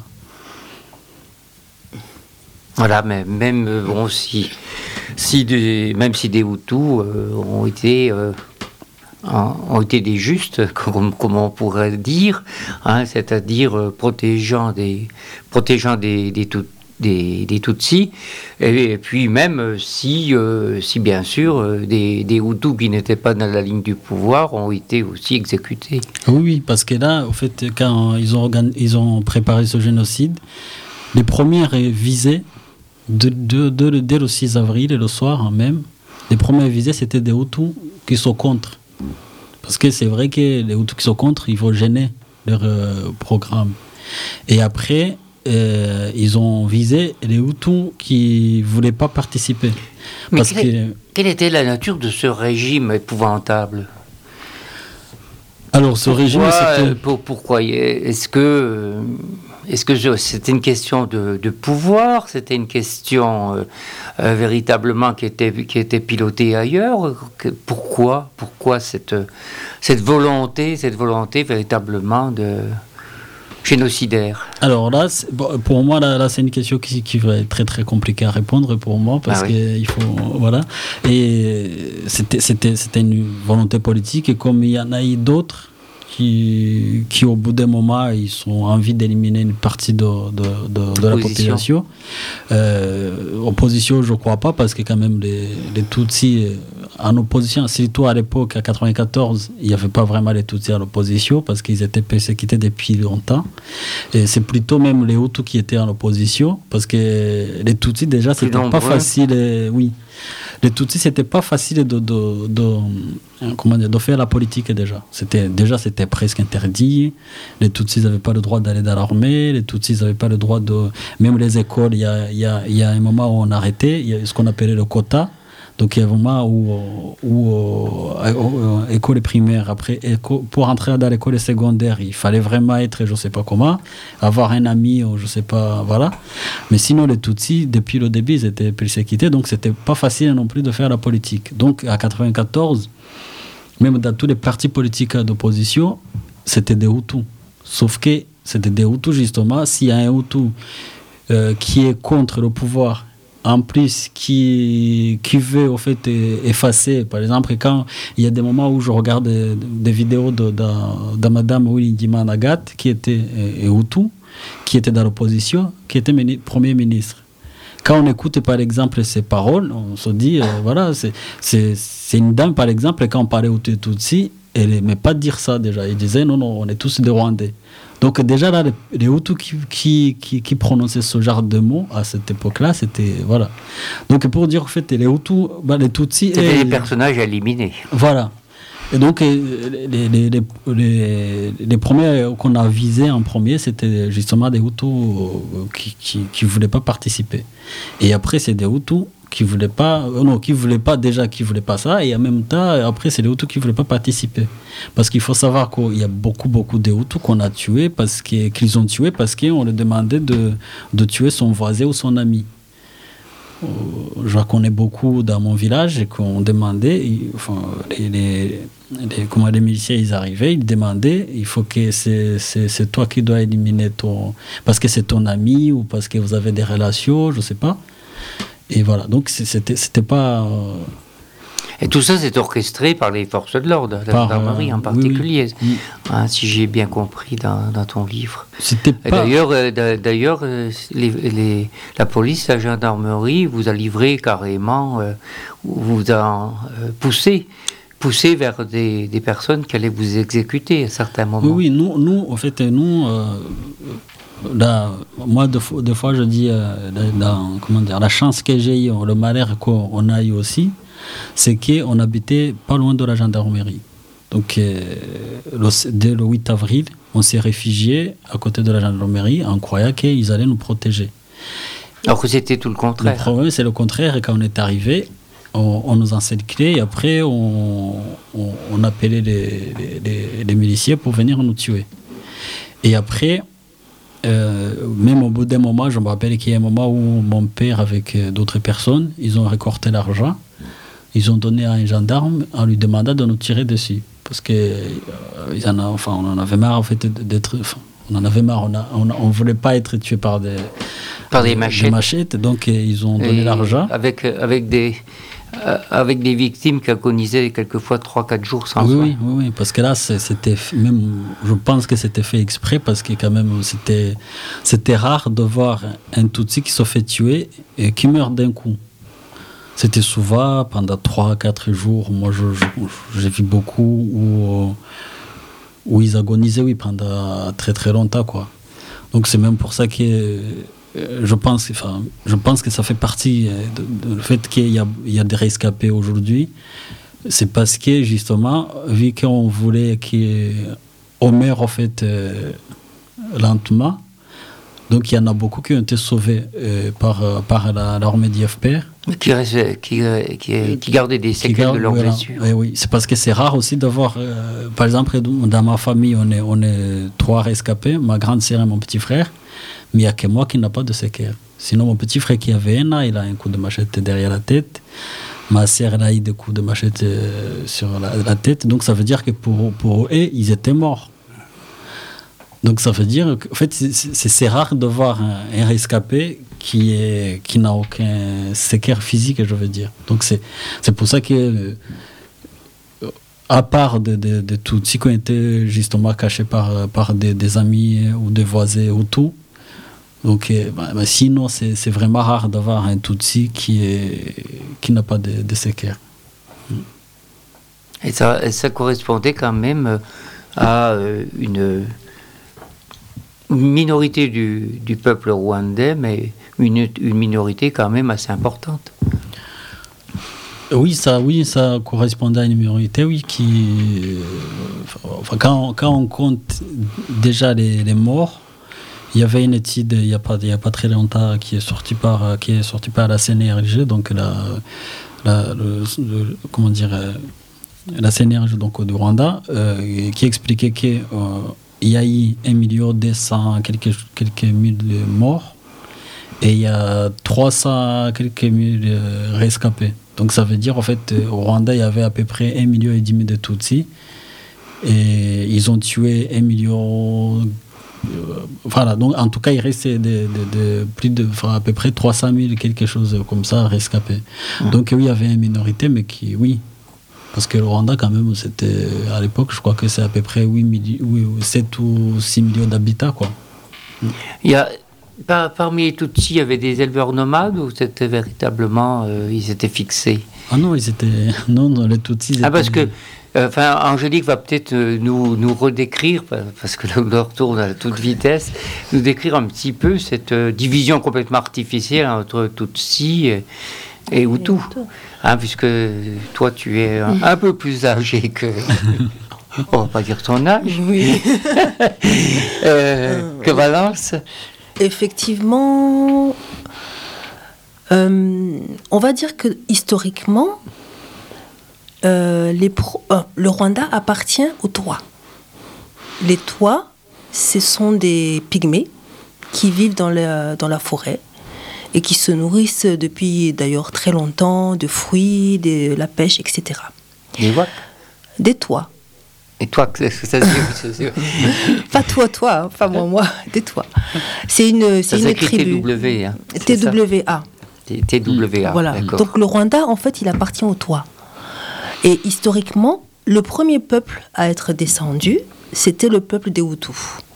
Voilà, mais même bon, si, si des, même si des Hutus euh, ont été euh, ont été des justes, comme, comme on pourrait dire, hein, c'est-à-dire euh, protégeant des protégeant des des, tout, des, des Tutsis, et, et puis même si euh, si bien sûr euh, des des Hutus qui n'étaient pas dans la ligne du pouvoir ont été aussi exécutés. Oui, oui, parce que là, au fait, quand ils ont organ- ils ont préparé ce génocide, les premières visées de, de, de, de, dès le six avril et le soir même, les premières visées c'était des Hutus qui sont contre. Parce que c'est vrai que les Hutus qui sont contre, il faut gêner leur euh, programme. Et après, euh, ils ont visé les Hutus qui ne voulaient pas participer. Mais parce quelle, que, quelle était la nature de ce régime épouvantable ? Alors, ce pourquoi, régime, c'était... pour, pourquoi est-ce que... est-ce que je, c'était une question de, de pouvoir, c'était une question euh, euh, véritablement qui était, qui était pilotée ailleurs? que, Pourquoi, pourquoi cette, cette volonté, cette volonté véritablement de génocidaire? Alors là, bon, pour moi, là, là, c'est une question qui, qui va être très très compliquée à répondre pour moi parce ah oui. qu'il faut, voilà. Et c'était, c'était, c'était une volonté politique, et comme il y en a eu d'autres qui, qui au bout d'un moment, ils ont envie d'éliminer une partie de, de, de, de la population. Euh, opposition, je ne crois pas, parce que quand même les, les Tutsis en opposition, surtout à l'époque, à quatre-vingt-quatorze, il n'y avait pas vraiment les Tutsis à l'opposition, parce qu'ils étaient persécutés depuis longtemps. Et c'est plutôt même les Hutus qui étaient en opposition, parce que les Tutsis, déjà, ce n'était pas facile. Et, oui. Les Tutsis, c'était pas facile de, de, de, comment dire, de faire la politique déjà. C'était, déjà, c'était presque interdit. Les Tutsis n'avaient pas le droit d'aller dans l'armée. Les Tutsis n'avaient pas le droit de... Même les écoles, il y a, y a, y a un moment où on arrêtait, il y a ce qu'on appelait le quota. Donc il y a un moment où, où euh, école primaire, après éco, pour entrer dans l'école secondaire, il fallait vraiment être, je ne sais pas comment, avoir un ami, ou je ne sais pas, voilà. Mais sinon, les Tutsis, depuis le début, ils étaient persécutés, donc ce n'était pas facile non plus de faire la politique. Donc à quatre-vingt-quatorze, même dans tous les partis politiques d'opposition, c'était des Hutus. Sauf que c'était des Hutus, justement, s'il y a un Hutu euh, qui est contre le pouvoir, en plus, qui, qui veut au fait effacer, par exemple, quand il y a des moments où je regarde des, des vidéos de, de, de Madame Oulindiman Agat, qui était et Hutu, qui était dans l'opposition, qui était mini, Premier ministre. Quand on écoute, par exemple, ses paroles, on se dit, euh, voilà, c'est, c'est, c'est une dame, par exemple, quand on parlait Hutu et Tutsi, elle n'aimait pas dire ça déjà. Elle disait, non, non, on est tous des Rwandais. Donc déjà là, les, les Hutus qui, qui, qui, qui prononçaient ce genre de mots à cette époque-là, c'était... Voilà. Donc pour dire en fait, les Hutus, bah, les Tutsis... C'était des personnages éliminés. Voilà. Et donc les, les, les, les, les premiers qu'on a visés en premier, c'était justement des Hutus qui ne qui, qui voulaient pas participer. Et après, c'est des Hutus qui ne voulaient pas, non, qui voulaient pas déjà, qui voulaient pas ça, et en même temps, après, c'est les Hutus qui ne voulaient pas participer. Parce qu'il faut savoir qu'il y a beaucoup, beaucoup de Hutus qu'on a tués, parce que, qu'ils ont tués parce qu'on leur demandait de, de tuer son voisin ou son ami. Je connais beaucoup dans mon village et qu'on demandait, enfin, les, les, les, comment les miliciens ils arrivaient, ils demandaient, il faut que c'est, c'est, c'est toi qui dois éliminer ton, parce que c'est ton ami ou parce que vous avez des relations, je ne sais pas. Et voilà, donc c'était, c'était pas... Euh... Et tout ça, c'est orchestré par les forces de l'ordre, la gendarmerie euh, en particulier, oui, oui. Hein, si j'ai bien compris dans, dans ton livre. C'était pas... D'ailleurs, euh, d'ailleurs euh, les, les, la police, la gendarmerie vous a livré carrément, euh, vous a euh, poussé, poussé vers des, des personnes qui allaient vous exécuter à certains moments. Oui, oui, nous, nous en fait, nous... Euh, Là, moi, deux fois, deux fois, je dis, euh, dans, comment dire, la chance que j'ai eue, le malheur qu'on a eu aussi, c'est qu'on habitait pas loin de la gendarmerie. Donc, euh, le, dès le huit avril, on s'est réfugiés à côté de la gendarmerie en croyant qu'ils allaient nous protéger. Alors que c'était tout le contraire. Le problème, c'est le contraire. Et quand on est arrivé, on, on nous encerclait et après, on, on, on appelait les, les, les, les miliciens pour venir nous tuer. Et après... Euh, même au bout d'un moment, je me rappelle qu'il y a un moment où mon père, avec euh, d'autres personnes, ils ont récolté l'argent, ils ont donné à un gendarme en lui demandant de nous tirer dessus. Parce que euh, ils en a, enfin, on en avait marre en fait, d'être. Enfin, on en avait marre, on ne on, on voulait pas être tué par des, par des, des machettes. Des machettes, donc euh, ils ont donné Et l'argent. Avec, avec des. Euh, avec des victimes qui agonisaient quelquefois trois à quatre jours sans oui, soin. Oui, oui, oui, parce que là, c'était même, je pense que c'était fait exprès, parce que quand même, c'était, c'était rare de voir un Tutsi qui se fait tuer et qui meurt d'un coup. C'était souvent pendant trois à quatre jours. Moi, je, je, j'ai vu beaucoup où, où ils agonisaient, oui, pendant très très longtemps, quoi. Donc c'est même pour ça que... Je pense, enfin, je pense que ça fait partie du fait qu'il y a, il y a des rescapés aujourd'hui. C'est parce que, justement, vu qu'on voulait qu'on meure, en fait, euh, lentement, donc il y en a beaucoup qui ont été sauvés euh, par, par la, l'armée d'I F P R. Qui, reste, qui, qui, qui gardait des séquelles garde, de leurs voilà. blessures. Oui, oui, c'est parce que c'est rare aussi de voir, euh, par exemple, dans ma famille, on est, on est trois rescapés, ma grande sœur et mon petit frère, mais il n'y a que moi qui n'a pas de séquelles. Sinon, mon petit frère qui avait un an, il a un coup de machette derrière la tête. Ma sœur, elle a eu des coups de machette euh, sur la, la tête. Donc, ça veut dire que pour, pour eux, ils étaient morts. Donc, ça veut dire qu'en fait, c'est, c'est, c'est rare de voir un, un rescapé qui, est, qui n'a aucun séquelle physique, je veux dire. Donc, c'est, c'est pour ça que, euh, à part de, de, de Tutsis qui ont été justement cachés par, par des, des amis ou des voisins ou tout, donc, euh, bah, bah, sinon, c'est, c'est vraiment rare d'avoir un Tutsi qui, est, qui n'a pas de, de séquelles. Et ça, et ça correspondait quand même à euh, une... une minorité du, du peuple rwandais, mais une, une minorité quand même assez importante. Oui, ça, oui, ça correspondait à une minorité, oui, qui... Enfin, quand, quand on compte déjà les, les morts, il y avait une étude il n'y a pas, il y a pas très longtemps qui est sortie par, qui est sortie par la C N R G, donc la, la, le, le, comment dire, la C N R G donc, du Rwanda, euh, qui expliquait que euh, il y a eu un million deux cents quelques, quelques mille morts et il y a trois cents quelques mille rescapés. Donc ça veut dire en fait au Rwanda il y avait à peu près un million et demi de Tutsis et ils ont tué un million. Euh, voilà, donc en tout cas il restait de, de, de plus de enfin, à peu près trois cent mille quelque chose comme ça rescapés. Mmh. Donc oui il y avait une minorité mais qui oui. Parce que le Rwanda, quand même, c'était, à l'époque, je crois que c'est à peu près huit millions, sept ou six millions d'habitants, quoi. Il y a, par, parmi les Tutsis, il y avait des éleveurs nomades ou c'était véritablement, euh, ils étaient fixés? Ah non, ils étaient, non, non les Tutsis. Ah, parce que, enfin, euh, Angélique va peut-être euh, nous, nous redécrire, parce que l'heure tourne à toute vitesse, nous décrire un petit peu cette euh, division complètement artificielle entre Tutsis et, et Hutu. Hein, puisque toi, tu es un, un peu plus âgé que... on va pas dire ton âge. Oui. euh, que Valence. Effectivement, euh, on va dire que historiquement, euh, les pro, euh, le Rwanda appartient aux Twa. Les Twa, ce sont des pygmées qui vivent dans la, dans la forêt et qui se nourrissent depuis d'ailleurs très longtemps de fruits, de la pêche, et cetera. Des what? Des Twa. Et toi, qu'est-ce que ça se dit? Pas toi, toi, hein, pas moi, moi, des Twa. C'est une, c'est une tribu. T W, hein, T W A. T W A, voilà. D'accord. Donc le Rwanda, en fait, il appartient aux Twa. Et historiquement, le premier peuple à être descendu, c'était le peuple des Hutus.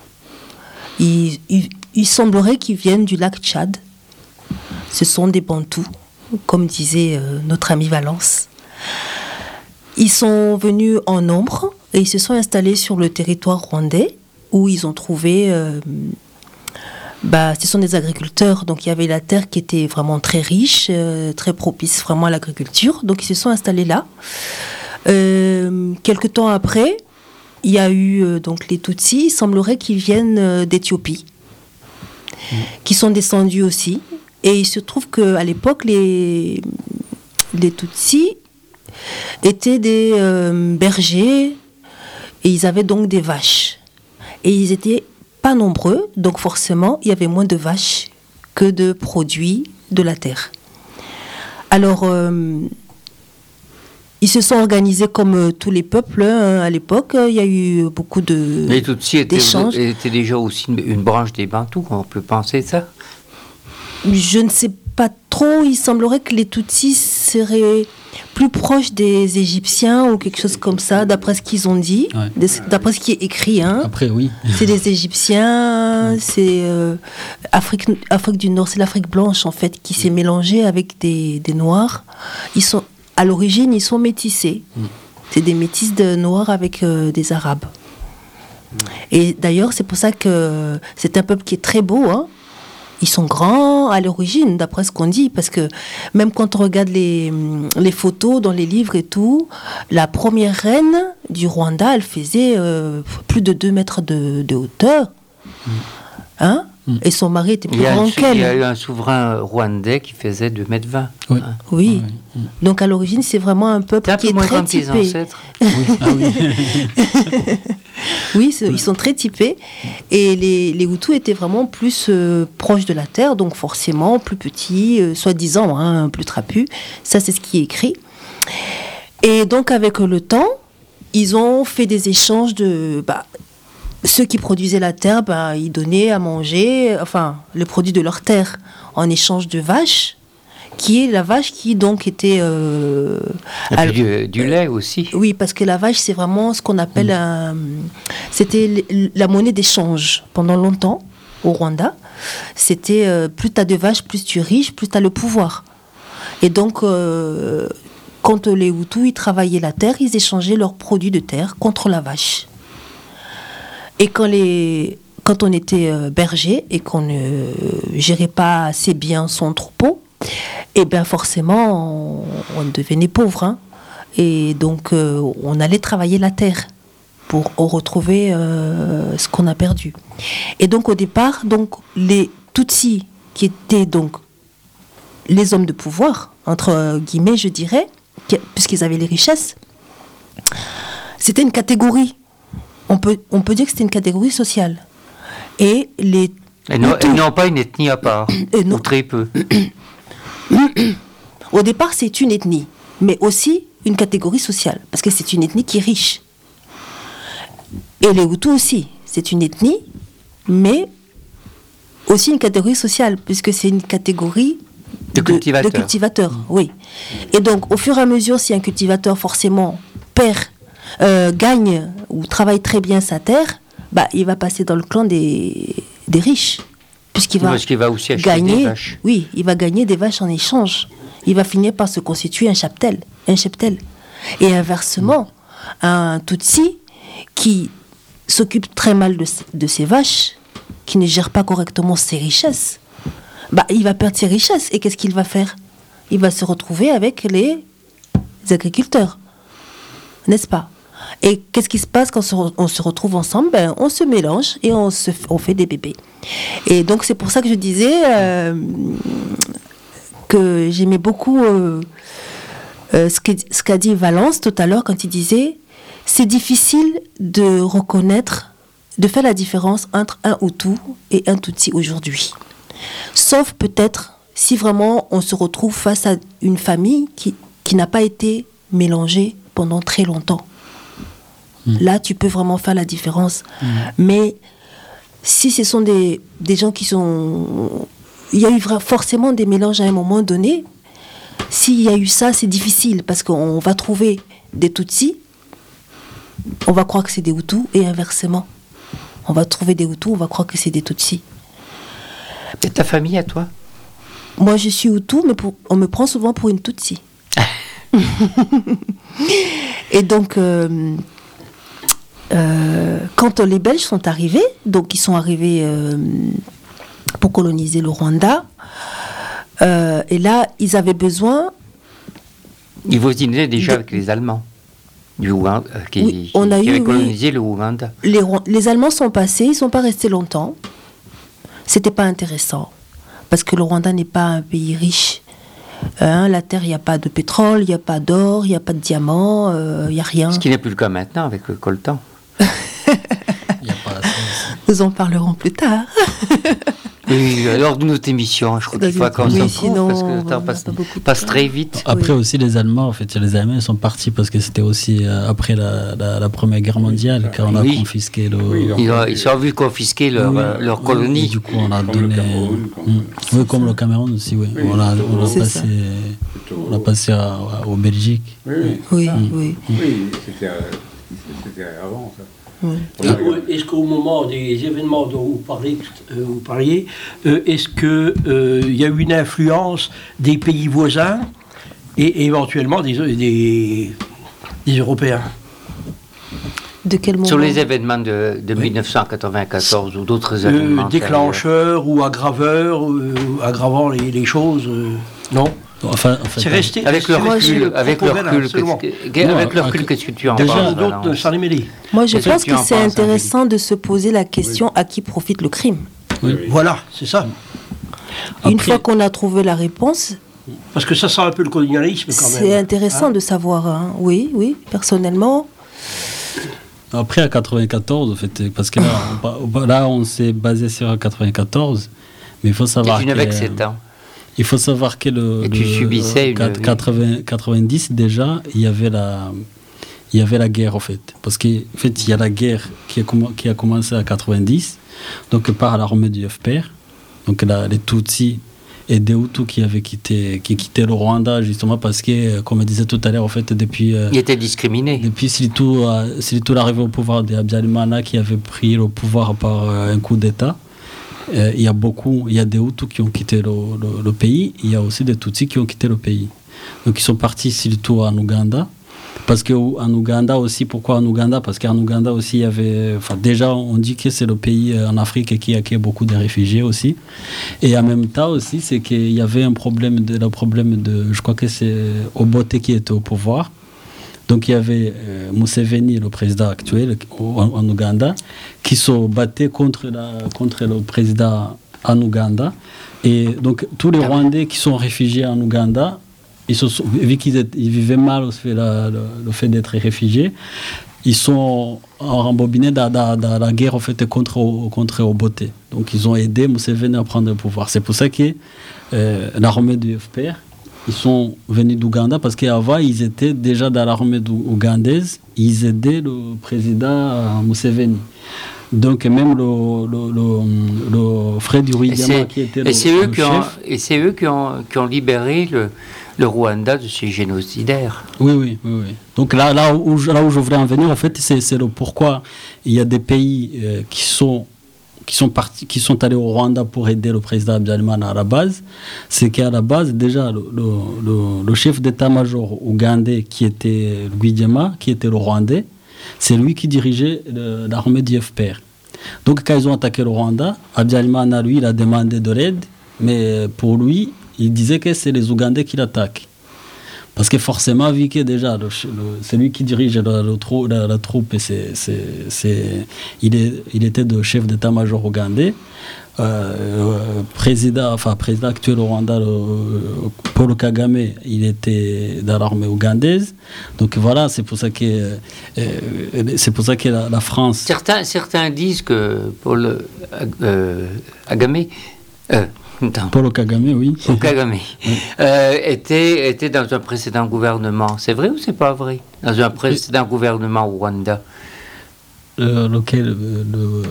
Il, il, il semblerait qu'ils viennent du lac Tchad. Ce sont des Bantous, comme disait euh, notre ami Valence. Ils sont venus en nombre et ils se sont installés sur le territoire rwandais où ils ont trouvé... Euh, bah, ce sont des agriculteurs, donc il y avait la terre qui était vraiment très riche, euh, très propice vraiment à l'agriculture. Donc ils se sont installés là. Euh, quelque temps après, il y a eu euh, donc les Tutsis. Il semblerait qu'ils viennent euh, d'Éthiopie, mmh. qui sont descendus aussi. Et il se trouve qu'à l'époque, les, les Tutsis étaient des euh, bergers et ils avaient donc des vaches. Et ils étaient pas nombreux, donc forcément, il y avait moins de vaches que de produits de la terre. Alors, euh, ils se sont organisés comme euh, tous les peuples hein, à l'époque. Il y a eu beaucoup de Les Tutsis étaient, d'échanges. étaient déjà aussi une, une branche des Bantous, on peut penser ça? Je ne sais pas trop. Il semblerait que les Tutsis seraient plus proches des Égyptiens ou quelque chose comme ça, d'après ce qu'ils ont dit, ouais. d'après ce qui est écrit. Hein. Après, oui. C'est des Égyptiens, c'est euh, Afrique, Afrique du Nord, c'est l'Afrique blanche en fait qui s'est mélangée avec des, des Noirs. Ils sont, à l'origine, ils sont métissés. Mm. C'est des métis de Noirs avec euh, des Arabes. Mm. Et d'ailleurs, c'est pour ça que c'est un peuple qui est très beau, hein. Ils sont grands à l'origine, d'après ce qu'on dit, parce que même quand on regarde les, les photos dans les livres et tout, la première reine du Rwanda, elle faisait euh, plus de deux mètres de, de hauteur. Mmh. Hein ? Et son mari était plus Il y, a grand un, qu'elle. il y a eu un souverain rwandais qui faisait deux mètres vingt. Oui. Hein. Oui. Oui. Donc à l'origine, c'est vraiment un peuple C'est un qui peu est moins très grand que tes typé. ancêtres. Ah oui. Oui, c'est- ils sont très typés. Et les, les Hutus étaient vraiment plus euh, proches de la terre, donc forcément plus petits, euh, soi-disant, hein, plus trapus. Ça, c'est ce qui est écrit. Et donc, avec le temps, ils ont fait des échanges de... Bah, ceux qui produisaient la terre, bah, ils donnaient à manger, enfin, les produits de leur terre, en échange de vaches, qui est la vache qui, donc, était... euh, Et à- puis du, du lait aussi. oui, parce que la vache, c'est vraiment ce qu'on appelle un... C'était l- la monnaie d'échange pendant longtemps au Rwanda. C'était euh, plus tu as de vaches, plus tu es riche, plus tu as le pouvoir. Et donc, euh, quand les Hutus, ils travaillaient la terre, ils échangeaient leurs produits de terre contre la vache. Et quand, les, quand on était euh, berger et qu'on ne gérait pas assez bien son troupeau, et bien forcément, on, on devenait pauvre. Hein. Et donc, euh, on allait travailler la terre pour retrouver euh, ce qu'on a perdu. Et donc, au départ, donc, les Tutsis, qui étaient donc les hommes de pouvoir, entre guillemets, je dirais, qui- puisqu'ils avaient les richesses, c'était une catégorie. On peut, on peut dire que c'était une catégorie sociale. Et les Et non, Hutus- et non pas une ethnie à part, Et non. ou très peu. Au départ, c'est une ethnie, mais aussi une catégorie sociale, parce que c'est une ethnie qui est riche. Et les Hutus aussi, c'est une ethnie, mais aussi une catégorie sociale, puisque c'est une catégorie De cultivateurs. de cultivateurs, oui. Et donc, au fur et à mesure, si un cultivateur forcément perd, euh, gagne ou travaille très bien sa terre, bah, il va passer dans le clan des, des riches, puisqu'il va Parce qu'il va aussi acheter gagner, des vaches. oui, il va gagner des vaches en échange. Il va finir par se constituer un cheptel, un cheptel. Et inversement, un Tutsi qui s'occupe très mal de, de ses vaches, qui ne gère pas correctement ses richesses, bah, il va perdre ses richesses. Et qu'est-ce qu'il va faire? Il va se retrouver avec les agriculteurs, n'est-ce pas? Et qu'est-ce qui se passe quand on se, re- on se retrouve ensemble? Ben, on se mélange et on, se, f- on fait des bébés. Et donc c'est pour ça que je disais euh, que j'aimais beaucoup euh, euh, ce que- ce qu'a dit Valence tout à l'heure quand il disait c'est difficile de reconnaître, de faire la différence entre un Hutu et un Tutsi aujourd'hui. Sauf peut-être si vraiment on se retrouve face à une famille qui, qui n'a pas été mélangée pendant très longtemps. Là, tu peux vraiment faire la différence. Mais si ce sont des, des gens qui sont... Il y a eu vra- forcément des mélanges à un moment donné. S'il y a eu ça, c'est difficile parce qu'on va trouver des Tutsis, on va croire que c'est des Hutus, et inversement. On va trouver des Hutus, on va croire que c'est des Tutsis. Et ta famille à toi? Moi, je suis Hutu, mais pour- on me prend souvent pour une Tutsi. Et donc, euh, euh, quand les Belges sont arrivés, donc ils sont arrivés euh, pour coloniser le Rwanda, euh, et là, ils avaient besoin... Ils voisinaient déjà De- avec les Allemands, du Ouganda, euh, qui, Oui, on a qui eu, avaient oui. colonisé le Ouganda. Les, Rwa- les Allemands sont passés, ils ne sont pas restés longtemps. C'était pas intéressant, parce que le Rwanda n'est pas un pays riche. Hein, la terre, il n'y a pas de pétrole, il n'y a pas d'or, il n'y a pas de diamants, euh, il n'y a rien. Ce qui n'est plus le cas maintenant avec le coltan. Il y a pas assez. Nous en parlerons plus tard. Oui, lors de notre émission, je crois qu'il faut Oui, qu'on s'en trouve sinon, parce que le on temps n'a passe, pas beaucoup de passe temps. très vite. Après Oui. aussi les Allemands, en fait, les Allemands ils sont partis parce que c'était aussi euh, après la, la, la Première Guerre mondiale quand on a Oui. confisqué le. Oui, donc- Ils ont, ils ont vu confisquer leur, Oui, euh, leur oui, colonie. et du coup, on a Comme le donné. Cameroun, comme- Mm. Oui, comme le Cameroun aussi, oui. Oui, on l'a on l'a c'est passé, ça. Plutôt- on l'a passé à, à- au Belgique. Oui, oui. Oui, Mm. oui. Oui, c'était euh, c'était avant, ça. Oui. On Et arrive- au- Est-ce qu'au moment des événements dont vous parlez, tout- euh, vous parliez, euh, est-ce qu'il y a eu une influence des pays voisins et éventuellement des, des, des Européens? De quel moment? Sur les événements de, de mille neuf cent quatre-vingt-quatorze ou d'autres Euh, événements. déclencheurs ou aggraveurs, euh, ou aggravant les, les choses euh, Non. Enfin, en fait, C'est resté. Avec le c'est resté recul, le avec le propos recul, Valence seulement. qu'est-ce que- Non, avec le en- recul, qu'est-ce que tu en déjà, penses, Personne d'autre ne Valence s'en est mêlé. Moi, je Qu'est-ce que pense tu que en c'est penses, intéressant de se poser la question à qui profite le crime. Oui. Voilà, c'est ça. Une Après- fois qu'on a trouvé la réponse, Parce que ça sent un peu le colonialisme quand même. c'est intéressant Hein? de savoir. Hein. Oui, oui, personnellement. Après, à quatre-vingt-quatorze, en fait, parce que là, on, là, on s'est basé sur quatre-vingt-quatorze, mais il faut savoir Tu que... n'avais que sept ans. Il faut savoir que le, Et tu le- subissais une- quatre-vingts quatre-vingt-dix déjà, il y avait la, il y avait la guerre en fait, parce qu'en fait il y a la guerre qui a, comm- qui a commencé à quatre-vingt-dix, donc par l'armée du F P R, donc la- les Tutsis et des Hutus qui avaient quitté, qui quittaient le Rwanda justement parce que, euh, comme je disais tout à l'heure en fait, depuis euh, Il était discriminé. depuis surtout, euh, surtout l'arrivée au pouvoir de Habyarimana qui avait pris le pouvoir par euh, un coup d'État. Euh, il y a beaucoup, il y a des Hutus qui ont quitté le, le- le pays, il y a aussi des Tutsis qui ont quitté le pays. Donc ils sont partis surtout en Ouganda. Parce qu'en Ouganda aussi, pourquoi en Ouganda? Parce qu'en Ouganda aussi, il y avait. Enfin, déjà, on dit que c'est le pays euh, en Afrique qui accueille beaucoup de réfugiés aussi. Et en même temps aussi, c'est qu'il y avait un problème de, le problème de. Je crois que c'est Obote qui était au pouvoir. Donc il y avait euh, Museveni, le président actuel en, en Ouganda, qui se battait contre, la, contre le président en Ouganda. Et donc tous les Rwandais qui sont réfugiés en Ouganda, ils se sont, vu qu'ils étaient- ils vivaient mal le fait, la- le, le fait d'être réfugiés, ils sont rembobinés dans, dans- dans la guerre en fait, contre, contre Obote. Donc ils ont aidé Museveni à prendre le pouvoir. C'est pour ça que euh, l'armée du F P R, ils sont venus d'Ouganda parce qu'avant, ils étaient déjà dans l'armée dou- ougandaise. Ils aidaient le président euh, Museveni. Donc, même le, le, le, le Fred Et Rwigema, c'est qui était et le, c'est eux, le qui ont, chef. et c'est eux qui ont, qui ont libéré le, le Rwanda de ces génocidaires. Oui, oui, oui, oui. Donc, là, là, où, je- là où je voudrais en venir, en fait, c'est, c'est le pourquoi il y a des pays euh, qui sont. Qui sont, partis, qui sont allés au Rwanda pour aider le président Habyarimana à la base, c'est qu'à la base, déjà, le, le, le, le chef d'état-major ougandais, qui était Rwigema, qui était le Rwandais, c'est lui qui dirigeait le- l'armée du F P R. Donc, quand ils ont attaqué le Rwanda, Habyarimana, lui, il a demandé de l'aide, mais pour lui, il disait que c'est les Ougandais qui l'attaquent. Parce que forcément, vu que déjà, le, le- c'est lui qui dirige le, le trou- la, la troupe, et c'est, c'est, c'est, il, est, il était de chef d'état-major ougandais, euh, euh, président, enfin, président actuel au Rwanda, le, Paul Kagame, il était dans l'armée ougandaise. Donc voilà, c'est pour ça que, euh, c'est pour ça que la, la France... Certains, certains disent que Paul euh, euh, Kagame, euh, attends, Paul Kagame, oui. Paul Kagame euh, était, était dans un précédent gouvernement. C'est vrai ou c'est pas vrai? Dans un précédent gouvernement au Rwanda. Euh, lequel euh, le,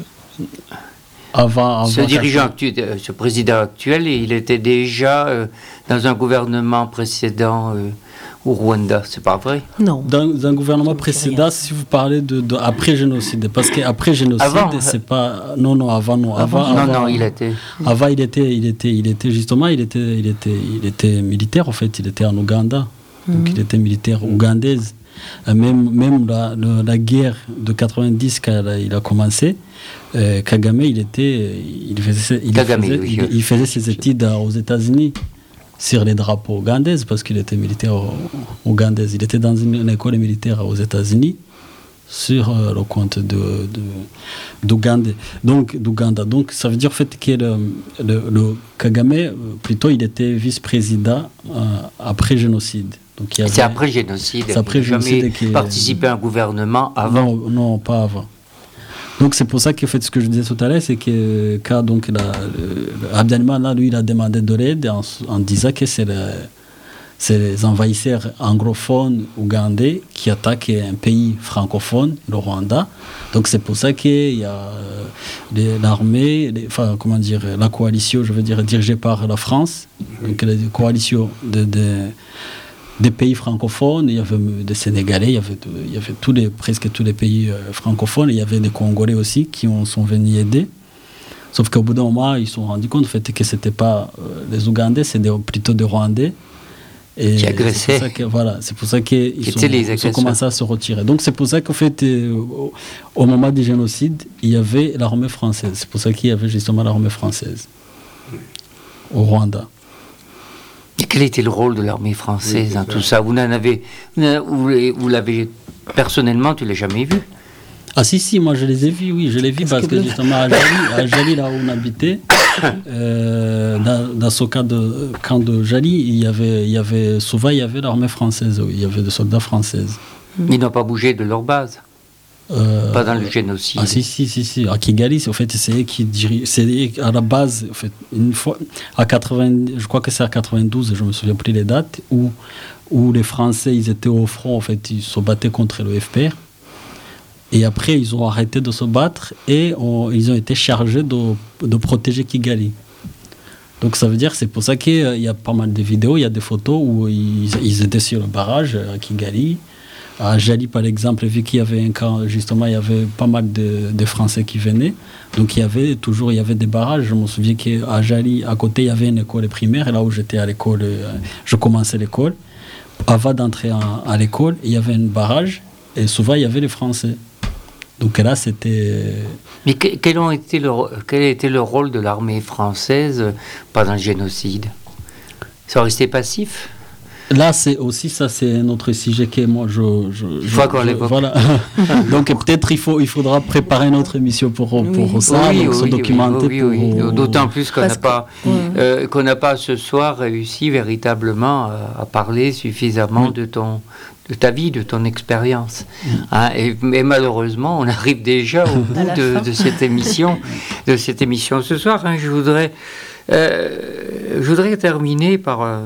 avant, avant Ce dirigeant actuel, euh, ce président actuel, il était déjà euh, dans un gouvernement précédent euh, au Rwanda. C'est pas vrai? Non. Dans un gouvernement Ça me dit précédent, rien. si vous parlez de, de après génocide, parce qu'après génocide, Avant, c'est pas non non avant non avant non, avant, non, il était. avant il était il était il était justement il était il était il était militaire en fait, il était en Ouganda, donc il était militaire ougandaise. Euh, Même même la, le- la guerre de quatre-vingt-dix quand elle a- il a commencé, euh, Kagame il était il faisait il Kagame, faisait, oui. il, il faisait ses études aux États-Unis sur les drapeaux ougandais parce qu'il était militaire au- ougandais. Il était dans une, une école militaire aux États-Unis sur euh, le compte de, de, d'Ouganda. Donc, d'Ouganda. Donc, ça veut dire en fait que le, le, le Kagame, euh, plutôt, il était vice-président euh, après génocide. Donc, il y avait- C'est après le génocide. C'est après Il n'a le jamais génocide qui- participé à un gouvernement avant. Non, non, pas avant. Donc c'est pour ça que en fait, ce que je disais tout à l'heure, c'est que quand donc la, le, le Habyarimana, lui, il a demandé de l'aide en, en disant que c'est, le, c'est les envahisseurs anglophones ougandais qui attaquent un pays francophone, le Rwanda. Donc c'est pour ça qu'il y a euh, les- l'armée, les- enfin comment dire, la coalition, je veux dire, dirigée par la France, donc la coalition de, de des pays francophones, il y avait des Sénégalais, il y avait, de- il y avait tous les, presque tous les pays euh, francophones, il y avait des Congolais aussi qui ont, sont venus aider. Sauf qu'au bout d'un moment, ils se sont rendus compte en fait, que ce n'était pas euh, les Ougandais, c'était plutôt des Rwandais. Et Qui agressaient. C'est pour ça que, voilà, c'est pour ça qu'ils Qui sont, étaient les ils ont agresseurs. commencé à se retirer. Donc c'est pour ça qu'en fait, euh, au, au moment du génocide, il y avait l'armée française. C'est pour ça qu'il y avait justement l'armée française au Rwanda. Et quel était le rôle de l'armée française Oui, c'est dans ça. tout ça? Vous n'en avez, vous, n'en- vous l'avez- vous l'avez personnellement, tu l'as jamais vu? Ah si, si, moi je les ai vus, oui, je les ai vus parce que justement à Jali, à Jali, là où on habitait, euh, dans, dans ce cas de, camp de Jali, il y avait, il y avait, souvent il y avait l'armée française, oui, il y avait des soldats françaises. Ils n'ont pas bougé de leur base. Euh, Pas dans le génocide. Ah si, si, si, si. À Kigali, c'est, en fait, c'est eux qui dirigent, c'est eux, à la base, en fait, une fois, à quatre-vingts, je crois que c'est à quatre-vingt-douze, je me souviens plus les dates, où, où les Français, ils étaient au front, en fait, ils se battaient contre le F P R. Et après, ils ont arrêté de se battre et on, ils ont été chargés de, de protéger Kigali. Donc ça veut dire, c'est pour ça qu'il y a pas mal de vidéos, il y a des photos où ils, ils étaient sur le barrage à Kigali. À Jali, par exemple, vu qu'il y avait un camp, justement, il y avait pas mal de, de Français qui venaient. Donc il y avait toujours il y avait des barrages. Je me souviens qu'à Jali, à côté, il y avait une école primaire. Et là où j'étais à l'école, je commençais l'école. Avant d'entrer en, à l'école, il y avait un barrage. Et souvent, il y avait les Français. Donc là, c'était... Mais que, quel, ont été le, quel a été le rôle de l'armée française pendant le génocide? Ils sont restés passifs? Là, c'est aussi, ça, c'est un autre sujet que moi, je... je, je faut qu'on je, l'évoque. Voilà. Donc peut-être il, faut, il faudra préparer une autre émission pour, pour oui. ça, oui, donc oui, se documenter. Oui, oui, oui. Pour... D'autant plus qu'on n'a pas, que... euh, qu'on n'a pas ce soir réussi véritablement à, à parler suffisamment oui. de ton... de ta vie, de ton expérience. Mmh. Hein, et, et malheureusement, on arrive déjà au bout de, de cette émission, de cette émission ce soir. Hein, je voudrais, euh, je voudrais terminer par, euh,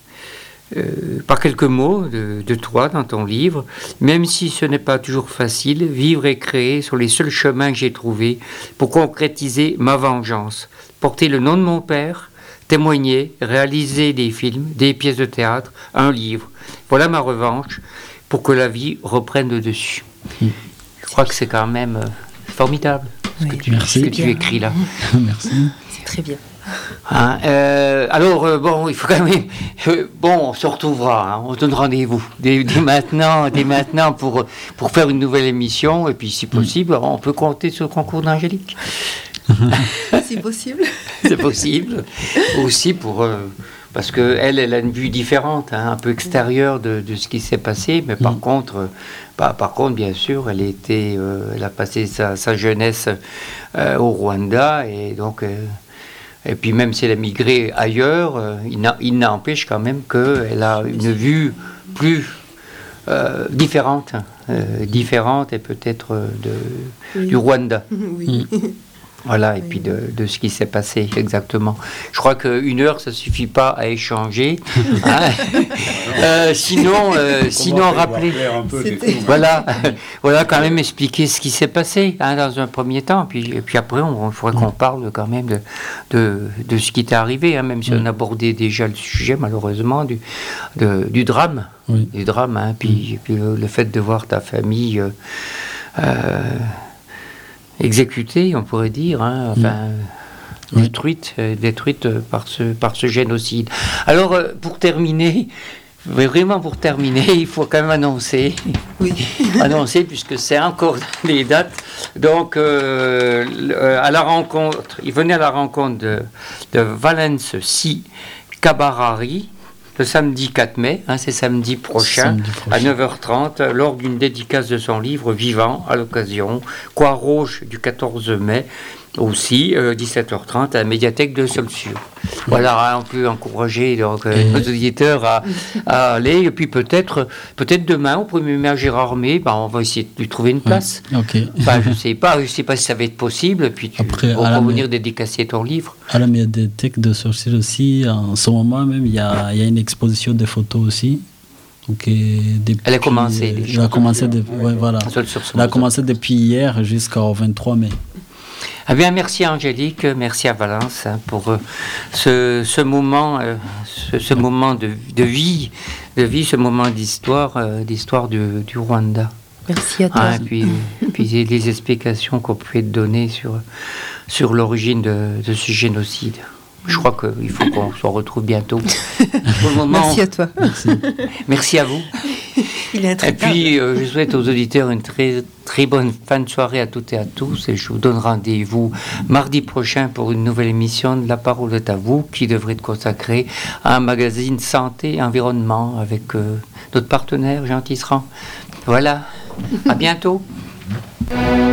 euh, par quelques mots de, de toi dans ton livre. Même si ce n'est pas toujours facile, vivre et créer sont les seuls chemins que j'ai trouvés pour concrétiser ma vengeance, porter le nom de mon père, témoigner, réaliser des films, des pièces de théâtre, un livre. Voilà ma revanche pour que la vie reprenne le dessus. Mmh. Je crois que c'est quand même euh, formidable ce oui. que tu, Merci. ce que tu écris là. Merci. C'est très bien. Hein, euh, alors, euh, bon, il faut quand même... Euh, bon, on se retrouvera, hein, on donne rendez-vous dès, dès maintenant, dès maintenant pour, pour faire une nouvelle émission. Et puis, si possible, on peut compter sur le concours d'Angélique. C'est possible. C'est possible. Aussi pour... Euh, parce qu'elle, elle a une vue différente, hein, un peu extérieure de, de ce qui s'est passé, mais par, mmh. contre, euh, bah, par contre, bien sûr, elle, était, euh, elle a passé sa, sa jeunesse euh, au Rwanda, et donc, euh, et puis même si elle a migré ailleurs, euh, il n'empêche quand même qu'elle a une vue plus euh, différente, euh, différente et peut-être de, oui. du Rwanda. Oui. Mmh. Voilà, et puis de, de ce qui s'est passé exactement. Je crois qu'une heure, ça ne suffit pas à échanger. Hein euh, sinon, euh, sinon rappeler. Voilà, voilà, quand même expliquer ce qui s'est passé hein, dans un premier temps. Puis, et puis après, il faudrait qu'on parle quand même de, de, de ce qui t'est arrivé, hein, même si on abordait déjà le sujet, malheureusement, du, de, du drame. Oui. Du drame, hein, puis, puis le, le fait de voir ta famille. Euh, euh, exécutée, on pourrait dire, hein, enfin, mmh. détruite, euh, détruite par ce, par ce génocide. Alors, euh, pour terminer, vraiment pour terminer, il faut quand même annoncer, oui. annoncer, puisque c'est encore les dates, donc, euh, à la rencontre, il venait à la rencontre de, de Valence Si Kabarari, le samedi quatre mai, hein, c'est samedi prochain, samedi prochain, à neuf heures trente, lors d'une dédicace de son livre Vivant, à l'occasion, Croix-Rouge du quatorze mai, aussi, euh, dix-sept heures trente, à la médiathèque de Solsio. Voilà, on peut encourager donc, euh, nos auditeurs à, à aller, et puis peut-être peut-être demain, au premier mai à Gérardmer, ben, on va essayer de lui trouver une place. Ouais, okay. Enfin, je ne sais pas, je ne sais pas si ça va être possible, puis tu Après, vas venir mé... dédicacer ton livre. À la médiathèque de Solsio aussi, en ce moment même, il y a, il y a une exposition de photos aussi. Donc, depuis, elle a commencé déjà. Elle a commencé, de, ouais, voilà. elle a commencé depuis hier jusqu'au vingt-trois mai. Ah bien, merci Angélique, merci à Valence hein, pour euh, ce, ce moment, euh, ce, ce moment de, de vie, de vie, ce moment d'histoire, euh, d'histoire du, du Rwanda. Merci à toi. Ah, et puis, puis les explications qu'on pouvait te donner sur, sur l'origine de, de ce génocide. Je crois qu'il faut qu'on se retrouve bientôt. Pour le moment, merci à toi. Merci, merci à vous. Il est et puis, euh, je souhaite aux auditeurs une très, très bonne fin de soirée à toutes et à tous. Et je vous donne rendez-vous mardi prochain pour une nouvelle émission de La Parole est à vous, qui devrait être consacrée à un magazine santé et environnement avec euh, notre partenaire Jean Tisserand. Voilà, à bientôt. Merci.